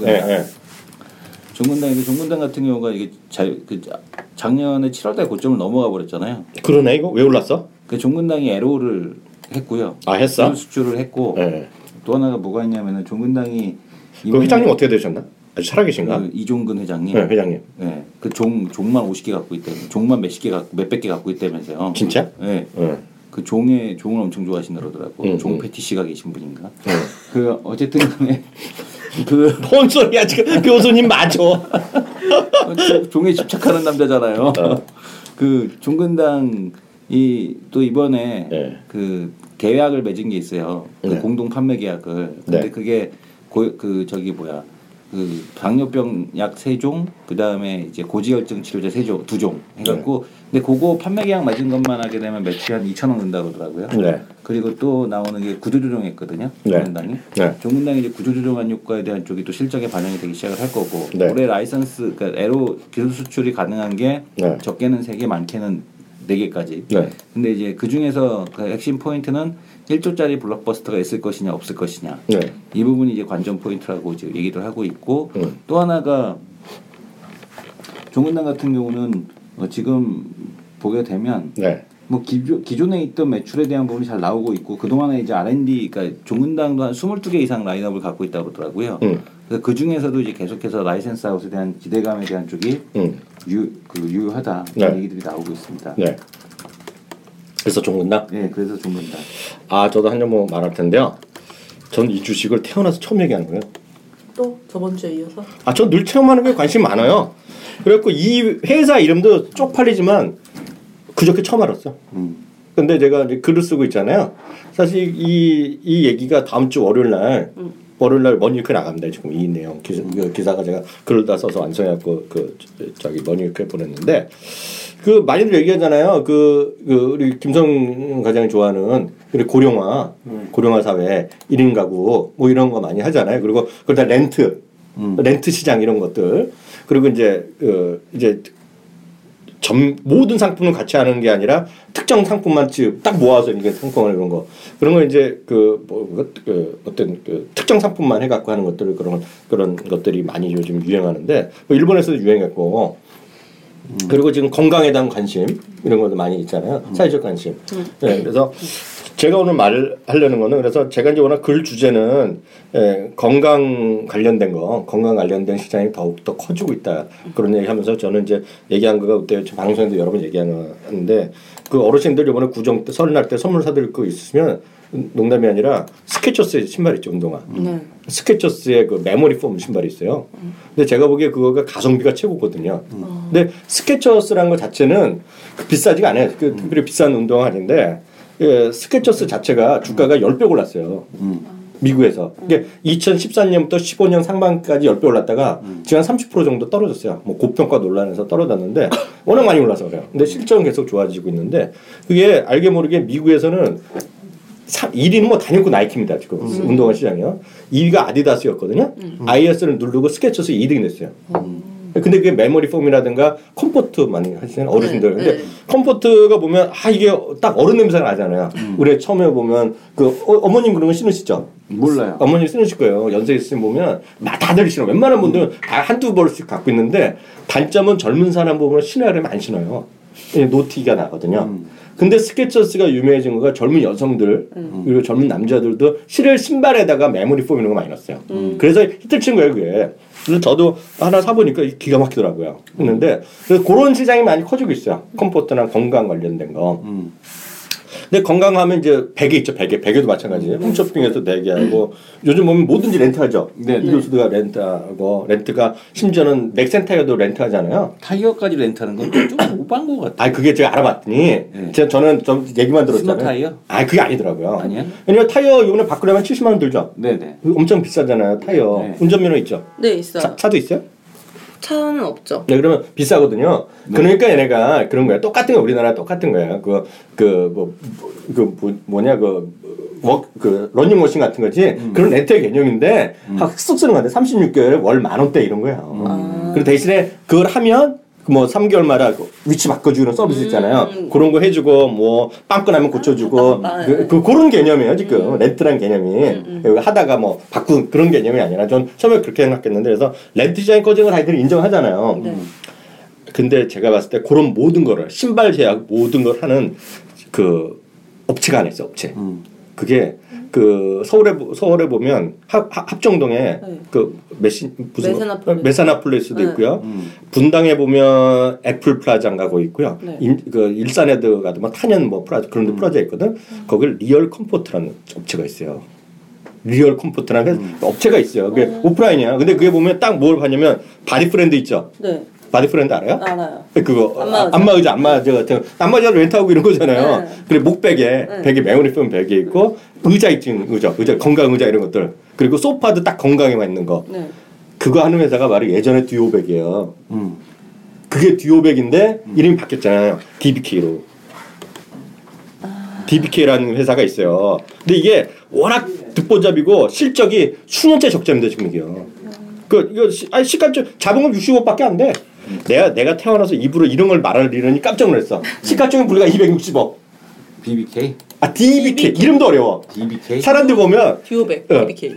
종근당인데 종근당 같은 경우가 이게 작년에 7월달 고점을 넘어가 버렸잖아요. 그러네 이거 왜 올랐어? 그 종근당이 에로를 했고요. 아 했어? 수출을 했고 또 하나가 뭐가 있냐면은 종근당이 그 회장님 어떻게 되셨나? 아주 살아계신가? 그 이종근 회장님. 네 회장님. 네, 그 종만 50개 갖고 있다면 종만 몇백 개 갖고 있다면서요. 진짜? 네. 그 종을 엄청 좋아하시는 그러더라고. 종 패티시가 계신 분인가. 그 어쨌든 간에 뭔 소리야 지금 교수님 맞아. 종에 집착하는 남자잖아요. 그 종근당이 또 이번에 그 계약을 맺은 게 있어요. 그 공동 판매 계약을. 근데 그게 그 당뇨병 약 3종, 그 다음에 이제 고지혈증 치료제 2종 해갖고, 근데 그거 판매 계약 맺은 것만 하게 되면 매출이 한 2,000원 든다 그러더라고요. 그리고 또 나오는 게 구조조정했거든요. 종근당이. 종근당이 이제 구조조정한 효과에 대한 쪽이 또 실적에 반영이 되기 시작을 할 거고, 올해 라이선스, 그러니까 에로 기술 수출이 가능한 게 적게는 3개, 많게는 4개까지. 근데 이제 그 중에서 그 핵심 포인트는 1조짜리 블록버스터가 있을 것이냐 없을 것이냐 네. 이 부분이 이제 관전 포인트라고 이제 얘기를 하고 있고 또 하나가 종근당 같은 경우는 지금 보게 되면 네. 뭐 기존에 있던 매출에 대한 부분이 잘 나오고 있고 그동안에 이제 R&D 그러니까 종근당도 한 22개 이상 라인업을 갖고 있다고 그러더라고요. 그래서 그 중에서도 이제 계속해서 라이센스 아웃에 대한 기대감에 대한 쪽이 유효하다 그런 얘기들이 나오고 있습니다. 네. 그래서 종근당? 네, 그래서 종근당. 아, 저도 한 점 뭐 말할 텐데요. 전 이 주식을 태어나서 처음 얘기하는 거예요. 또 저번 주에 이어서? 아, 전 늘 체험하는 게 관심 많아요. 그래갖고 이 회사 이름도 쪽팔리지만 그저께 처음 알았어. 근데 제가 이제 글을 쓰고 있잖아요. 사실 이 얘기가 다음 주 월요일 날 머니위크에 나갑니다. 지금 이 내용 기사가 제가 글을 다 써서 완성해갖고 저기 머니위크에 보냈는데 그 많이들 얘기하잖아요. 우리 김성 과장이 좋아하는 고령화 사회 1인 가구 뭐 이런 거 많이 하잖아요. 그리고 그러다 렌트 시장 이런 것들 그리고 이제 모든 상품을 같이 하는 게 아니라 특정 상품만 딱 모아서 이게 상품을 그런 거 이제 어떤 특정 상품만 해갖고 하는 것들을 그런 것들이 많이 요즘 유행하는데 뭐 일본에서도 유행했고 그리고 지금 건강에 대한 관심 이런 것도 많이 있잖아요. 사회적 관심. 네, 그래서 제가 오늘 말하려는 거는 그래서 제가 이제 워낙 글 주제는 건강 관련된 시장이 더욱더 커지고 있다. 그런 얘기 하면서 저는 이제 얘기한 거가 그때 방송에도 여러 번 얘기하는데 그 어르신들 이번에 구정 때 설날 때 선물 사드릴 거 있으면 농담이 아니라 스케쳐스의 신발 있죠, 운동화. 스케쳐스의 그 메모리 폼 신발이 있어요. 근데 제가 보기에 그거가 가성비가 최고거든요. 근데 스케쳐스라는 것 자체는 비싸지가 않아요. 특별히 비싼 운동화 아닌데 스케쳐스 자체가 주가가 10배 올랐어요. 미국에서. 이게 2014년부터 15년 상반기까지 10배 올랐다가 지금 한 30% 정도 떨어졌어요. 뭐 고평가 논란에서 떨어졌는데 워낙 많이 올라서 그래요. 근데 실적은 계속 좋아지고 있는데 그게 알게 모르게 미국에서는 1위는 뭐 단연코 나이키입니다. 지금 운동화 시장이요. 2위가 아디다스였거든요. IS를 누르고 스케쳐스 2등이 됐어요. 근데 그게 메모리 폼이라든가 컴포트 많이 하시잖아요. 어르신들. 근데 컴포트가 보면 이게 딱 어른 냄새가 나잖아요. 우리 처음에 보면 어머님 그런 거 신으시죠? 몰라요. 어머님 신으실 거예요. 연세 있으면 보면 다들 신어. 웬만한 분들은 다 한두 벌씩 갖고 있는데 단점은 젊은 사람 보면 신으려면 안 신어요. 노티가 나거든요. 근데 스케쳐스가 유명해진 거가 젊은 여성들 그리고 젊은 남자들도 실을 신발에다가 메모리 폼 이런 거 많이 넣었어요. 그래서 히트를 친 거예요 그게. 그래서 저도 하나 사보니까 기가 막히더라고요. 했는데 그래서 그런 시장이 많이 커지고 있어요. 컴포트나 건강 관련된 거. 근데 건강하면 이제 베개 있죠. 베개도 마찬가지예요. 홈쇼핑에서 베개하고 요즘 보면 뭐든지 렌트하죠. 이교수가 렌트하고 렌트가 심지어는 넥센 타이어도 렌트하잖아요. 타이어까지 렌트하는 건 좀 오버한 것 같아요. 그게 제가 알아봤더니 저는 좀 얘기만 들었잖아요. 스노 타이어? 그게 아니더라고요. 아니요? 왜냐면 타이어 이번에 바꾸려면 70만 원 들죠. 네네. 엄청 비싸잖아요. 타이어. 네. 운전면허 있죠. 네, 있어요. 차도 있어요? 차는 없죠. 네, 그러면 비싸거든요. 그러니까 얘네가 그런 거야. 똑같은 거 우리나라 똑같은 거야. 러닝머신 같은 거지. 그런 렌트의 개념인데 쓱 쓰는 건데 36개월에 월 10,000원대 이런 거야. 그리고 대신에 그걸 하면 뭐 3개월마다 위치 바꿔주는 서비스 있잖아요. 그런 거 해주고 뭐 빵꾸 나면 고쳐주고 그런 개념이에요 지금 렌트란 개념이 하다가 뭐 바꾼 그런 개념이 아니라 전 처음에 그렇게 생각했는데 그래서 렌트 시장이 꺼진 걸 다들 인정하잖아요. 근데 제가 봤을 때 그런 모든 거를 신발 제약 모든 걸 하는 그 업체가 하나 있어 업체. 그게 그 서울에 보면 합정동에 메사나플레스도 있고요. 분당에 보면 애플 플라자인가 거 있고요. 일산에도 가도 뭐 탄현 뭐 플라자 그런 데 플라자 있거든. 거길 리얼 컴포트라는 업체가 있어요. 리얼 컴포트라는 업체가 있어요. 그게 오프라인이야. 근데 그게 보면 딱 뭘 하냐면 바디 프렌드 있죠. 네. 바디 프렌드 알아요? 알아요. 그거 안마의자 같은 안마의자 렌트하고 이런 거잖아요. 그리고 목베개, 베개 메모리 폼 베개 있고 의자 건강 의자 이런 것들 그리고 소파도 딱 건강에만 있는 거. 그거 하는 회사가 바로 예전에 듀오백이에요. 그게 듀오백인데 이름이 바뀌었잖아요. DBK로. DBK라는 회사가 있어요. 근데 이게 워낙 듣보잡이고 실적이 수년째 적자입니다 지금 이게요. 이거 시가총 자본금 65밖에 안 돼. 내가 태어나서 입으로 이런 걸 말하려니 깜짝 놀랐어. 시가총액 불과 260억. BBK? DBK 이름도 어려워. DBK? 사람들 보면 듀오백 BBK.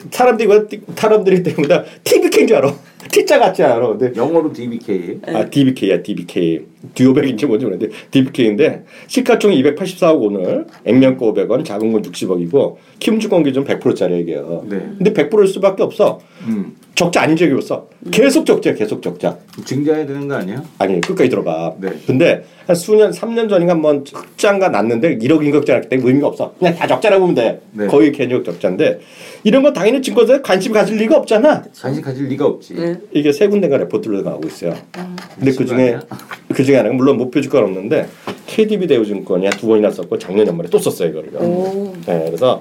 사람들이 때문에 TBK인 줄 알아. T자 같지 않아. 근데 영어로 DBK. DBK야 DBK. 듀오백인지 뭔지 모르는데 DBK인데 시가총이 284억 오늘 액면가 500원, 작은 건 60억이고 키움증권 기준 100%짜리 얘기예요. 네. 근데 100%일 수밖에 없어. 적자 아닌 적이 없어. 계속 적자, 계속 적자. 증자해야 되는 거 아니야? 아니 끝까지 들어봐. 네. 근데 한 수년 3년 전인가 한번 흑자가 났는데 1억 인격자 났기 때문에 의미가 없어. 그냥 다 적자라고 보면 돼. 네. 거의 개념 적자인데 이런 건 당연히 증권사에 관심 가질 리가 없잖아. 관심 가질 리가 없지. 네. 이게 세 군데가 레포트로 나오고 있어요. 근데 아니야? 그중에 하나가 물론 목표 주가는 없는데 KDB 대우증권이 두 번이나 썼고 작년 연말에 또 썼어요 이거를. 네, 그래서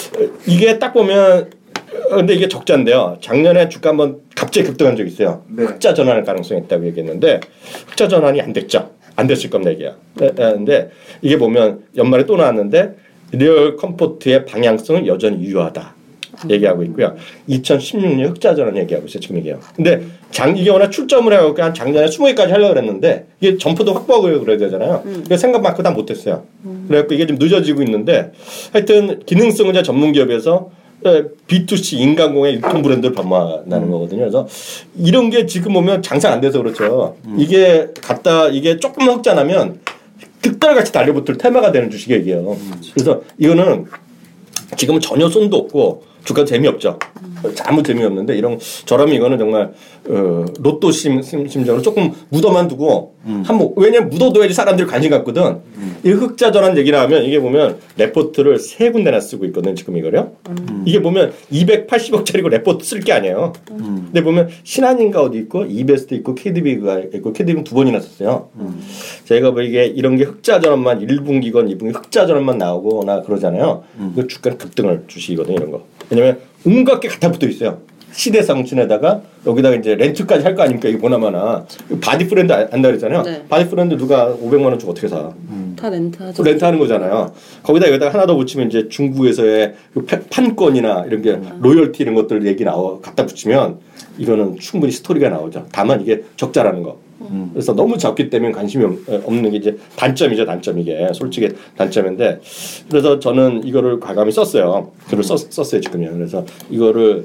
이게 딱 보면 근데 이게 적자인데요. 작년에 주가 한번 갑자기 급등한 적이 있어요. 네. 흑자 전환할 가능성이 있다고 얘기했는데 흑자 전환이 안 됐죠. 안 됐을 겁니다 얘기야. 근데 이게 보면 연말에 또 나왔는데 리얼 컴포트의 방향성은 여전히 유효하다. 얘기하고 있고요. 2016년 흑자 전환 얘기하고 있어요. 지금 얘기해요. 근데 이게 워낙 출점을 해갖고 한 작년에 20개까지 하려고 그랬는데 이게 점포도 확보하고 그래야 되잖아요. 그래서 생각만큼 다 못했어요. 그래갖고 이게 좀 늦어지고 있는데 하여튼 기능성자 전문 기업에서 B2C 인간공의 유통 브랜드를 변화하는 거거든요. 그래서 이런 게 지금 보면 장사 안 돼서 그렇죠. 이게 조금만 흑자 나면 득달같이 달려붙을 테마가 되는 주식이에요. 그래서 이거는 지금은 전혀 손도 없고 주가 재미없죠. 아무 재미없는데 저라면 이거는 정말 로또 심정으로 조금 묻어만 두고 왜냐면 묻어둬야지 사람들이 관심 갖거든. 이 흑자 전환 얘기 나오면 이게 보면 레포트를 세 군데나 쓰고 있거든 지금 이거요. 이게 보면 280억짜리고 레포트 쓸 게 아니에요. 근데 보면 신한인가 어디 있고 이베스트 있고 KDB가 있고 KDB는 두 번이나 썼어요. 제가 보기에 이런 게 흑자 전환만 1분기건 2분기 흑자 전환만 나오거나 그러잖아요. 그 주가는 급등을 주시거든요 이런 거. 왜냐면 온갖 게 갖다 붙어 있어요. 시대상순에다가 여기다가 이제 렌트까지 할 거 아닙니까? 이게 보나마나 바디 프렌드 한다 그랬잖아요. 네. 바디 프렌드 누가 500만 원 주고 어떻게 사? 다 렌트하죠. 렌트하는 거잖아요. 거기다 여기다가 하나 더 붙이면 이제 중국에서의 그 판권이나 이런 게 로열티 이런 것들 얘기 갖다 붙이면 이거는 충분히 스토리가 나오죠. 다만 이게 적자라는 거. 그래서 너무 적기 때문에 관심이 없는 게 이제 단점이죠. 단점 이게 솔직히 단점인데 그래서 저는 이거를 과감히 썼어요. 글을 썼어요 지금요. 그래서 이거를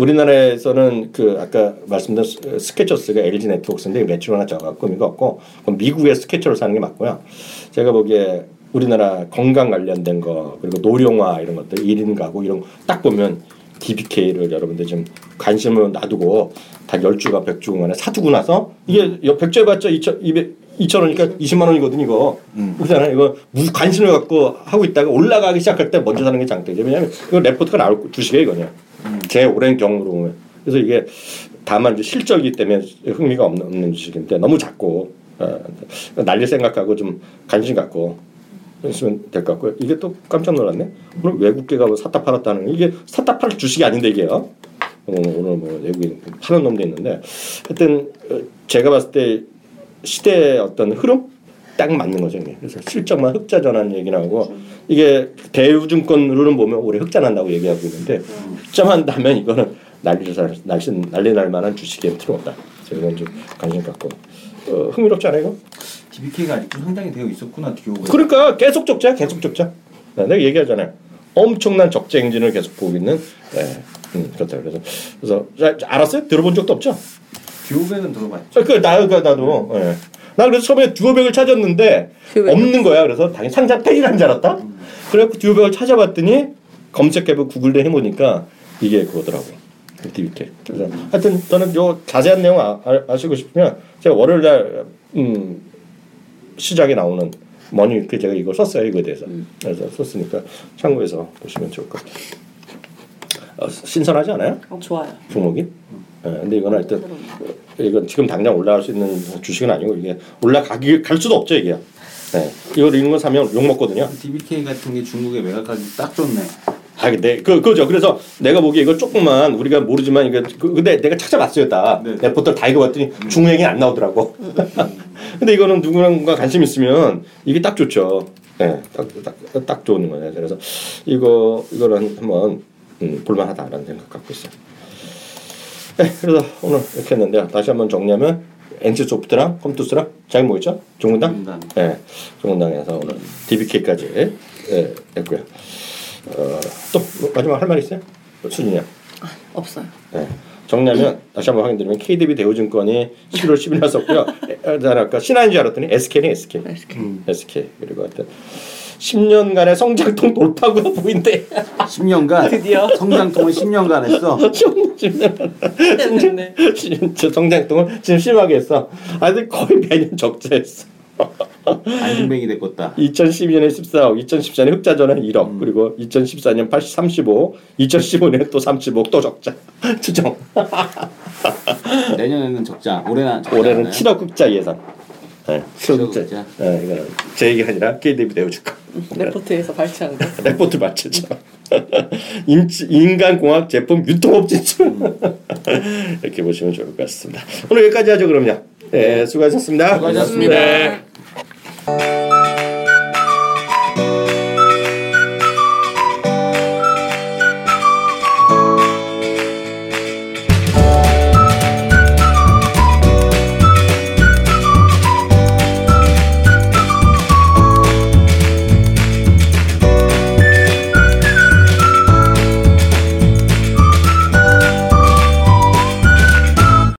우리나라에서는 그 아까 말씀드린 스케쳐스가 LG 네트워크인데 매출 하나 적었고 의미가 없고 미국의 스케쳐를 사는 게 맞고요. 제가 보기에 우리나라 건강 관련된 거 그리고 노령화 이런 것들 1인 가구 이런 거 딱 보면 DBK를 여러분들 좀 관심을 놔두고 단 10주가 100주 간에 사두고 나서 이게 100주 해봤자 2,000원이니까 20만 원이거든 이거. 그렇잖아요. 이거 관심을 갖고 하고 있다가 올라가기 시작할 때 먼저 사는 게 장점이죠. 왜냐하면 이거 레포트가 나올 주식이에요 이거는. 제 오랜 경험으로 보면. 그래서 이게 다만 이제 실적이기 때문에 흥미가 없는 주식인데 너무 작고 날릴 생각하고 좀 관심 갖고 있으면 될 것 같고요. 이게 또 깜짝 놀랐네. 오늘 외국계가 뭐 샀다 팔았다는 이게 샀다 팔 주식이 아닌데 이게요. 오늘 뭐 외국인 파는 놈도 있는데 하여튼 제가 봤을 때 시대의 어떤 흐름 딱 맞는 거죠. 그래서 실적만 흑자 전환 얘기 나오고 이게 대우증권으로는 보면 올해 흑자 난다고 얘기하고 있는데 흑자만 나면 이거는 난리 날 만한 주식에 틀림없다. 제가 좀 관심 갖고 흥미롭지 않아요? DBK가 아직도 상장이 되어 있었구나 듀오가. 그러니까 계속 적자. 내가 얘기하잖아요. 엄청난 적자 행진을 계속 보고 있는. 그렇다. 그래서 알았어요? 들어본 적도 없죠? 듀오백은 들어봤죠. 나도. 예. 나 그래서 처음에 듀오백을 찾았는데 없는 거야. 그래서 당연히 상장 폐지한 줄 알았다. 그래갖고 듀오백을 찾아봤더니 검색해보고 구글에 해보니까 이게 그거더라고. DBK. 그래서 하여튼 저는 요 자세한 내용 아시고 싶으면 제가 월요일날 시작에 나오는 머니위크에 제가 이걸 썼어요. 이거에 대해서. 그래서 썼으니까 참고해서 보시면 좋을 것 같아요. 신선하지 않아요? 좋아요. 종목이? 근데 이거는 하여튼 이건 지금 당장 올라갈 수 있는 주식은 아니고 이게 갈 수도 없죠 이게. 이거 이런 거 사면 욕 먹거든요. DBK 같은 게 중국에 매각하기 딱 좋네. 그죠. 그래서 내가 보기에 이거 조금만 우리가 모르지만 이거 근데 내가 찾아봤어요 다. 네. 레포트를 다 읽어봤더니 중행이 안 나오더라고. 근데 이거는 누구나 관심 있으면 이게 딱 좋죠. 딱 좋은 거예요. 그래서 이거는 한번 볼만하다라는 생각 갖고 있어요. 그래서 오늘 이렇게 했는데요. 다시 한번 정리하면 NC소프트랑 컴투스랑 자기 뭐였죠? 종근당? 종근당. 네, 종근당에서 오늘 DBK까지 했고요. 또 마지막 할 말 있어요? 수진이야. 없어요. 네. 정리하면 다시 한번 확인드리면 KDB 대우증권이 11월 10일 날 썼고요. 아까 신한인 줄 알았더니 SK네 SK. SK. 그리고 하여튼 10년간의 성장통 돌파구가 보인대. 10년간 드디어. 성장통을 10년간 했어. 10년 성장통을 지금 심하게 했어. 아직 거의 매년 적자했어. 안중뱅이 됐겠다. 2012년에 14억, 2014년에 흑자전환 1억, 그리고 2014년 35, 2015년에 또 35억 또 적자. 추정. 내년에는 적자. 올해는 적자. 올해는 않아요? 7억 흑자 예상. 네, 7억 흑자. 흑자. 네, 이거는 제 얘기가 아니라 KDB 대우증권. 레포트에서 발췌한 거. 레포트 맞추죠. 인간공학 제품 유통업 진출. 이렇게 보시면 좋을 것 같습니다. 오늘 여기까지 하죠 그럼요. 네, 수고하셨습니다. 수고하셨습니다. 네.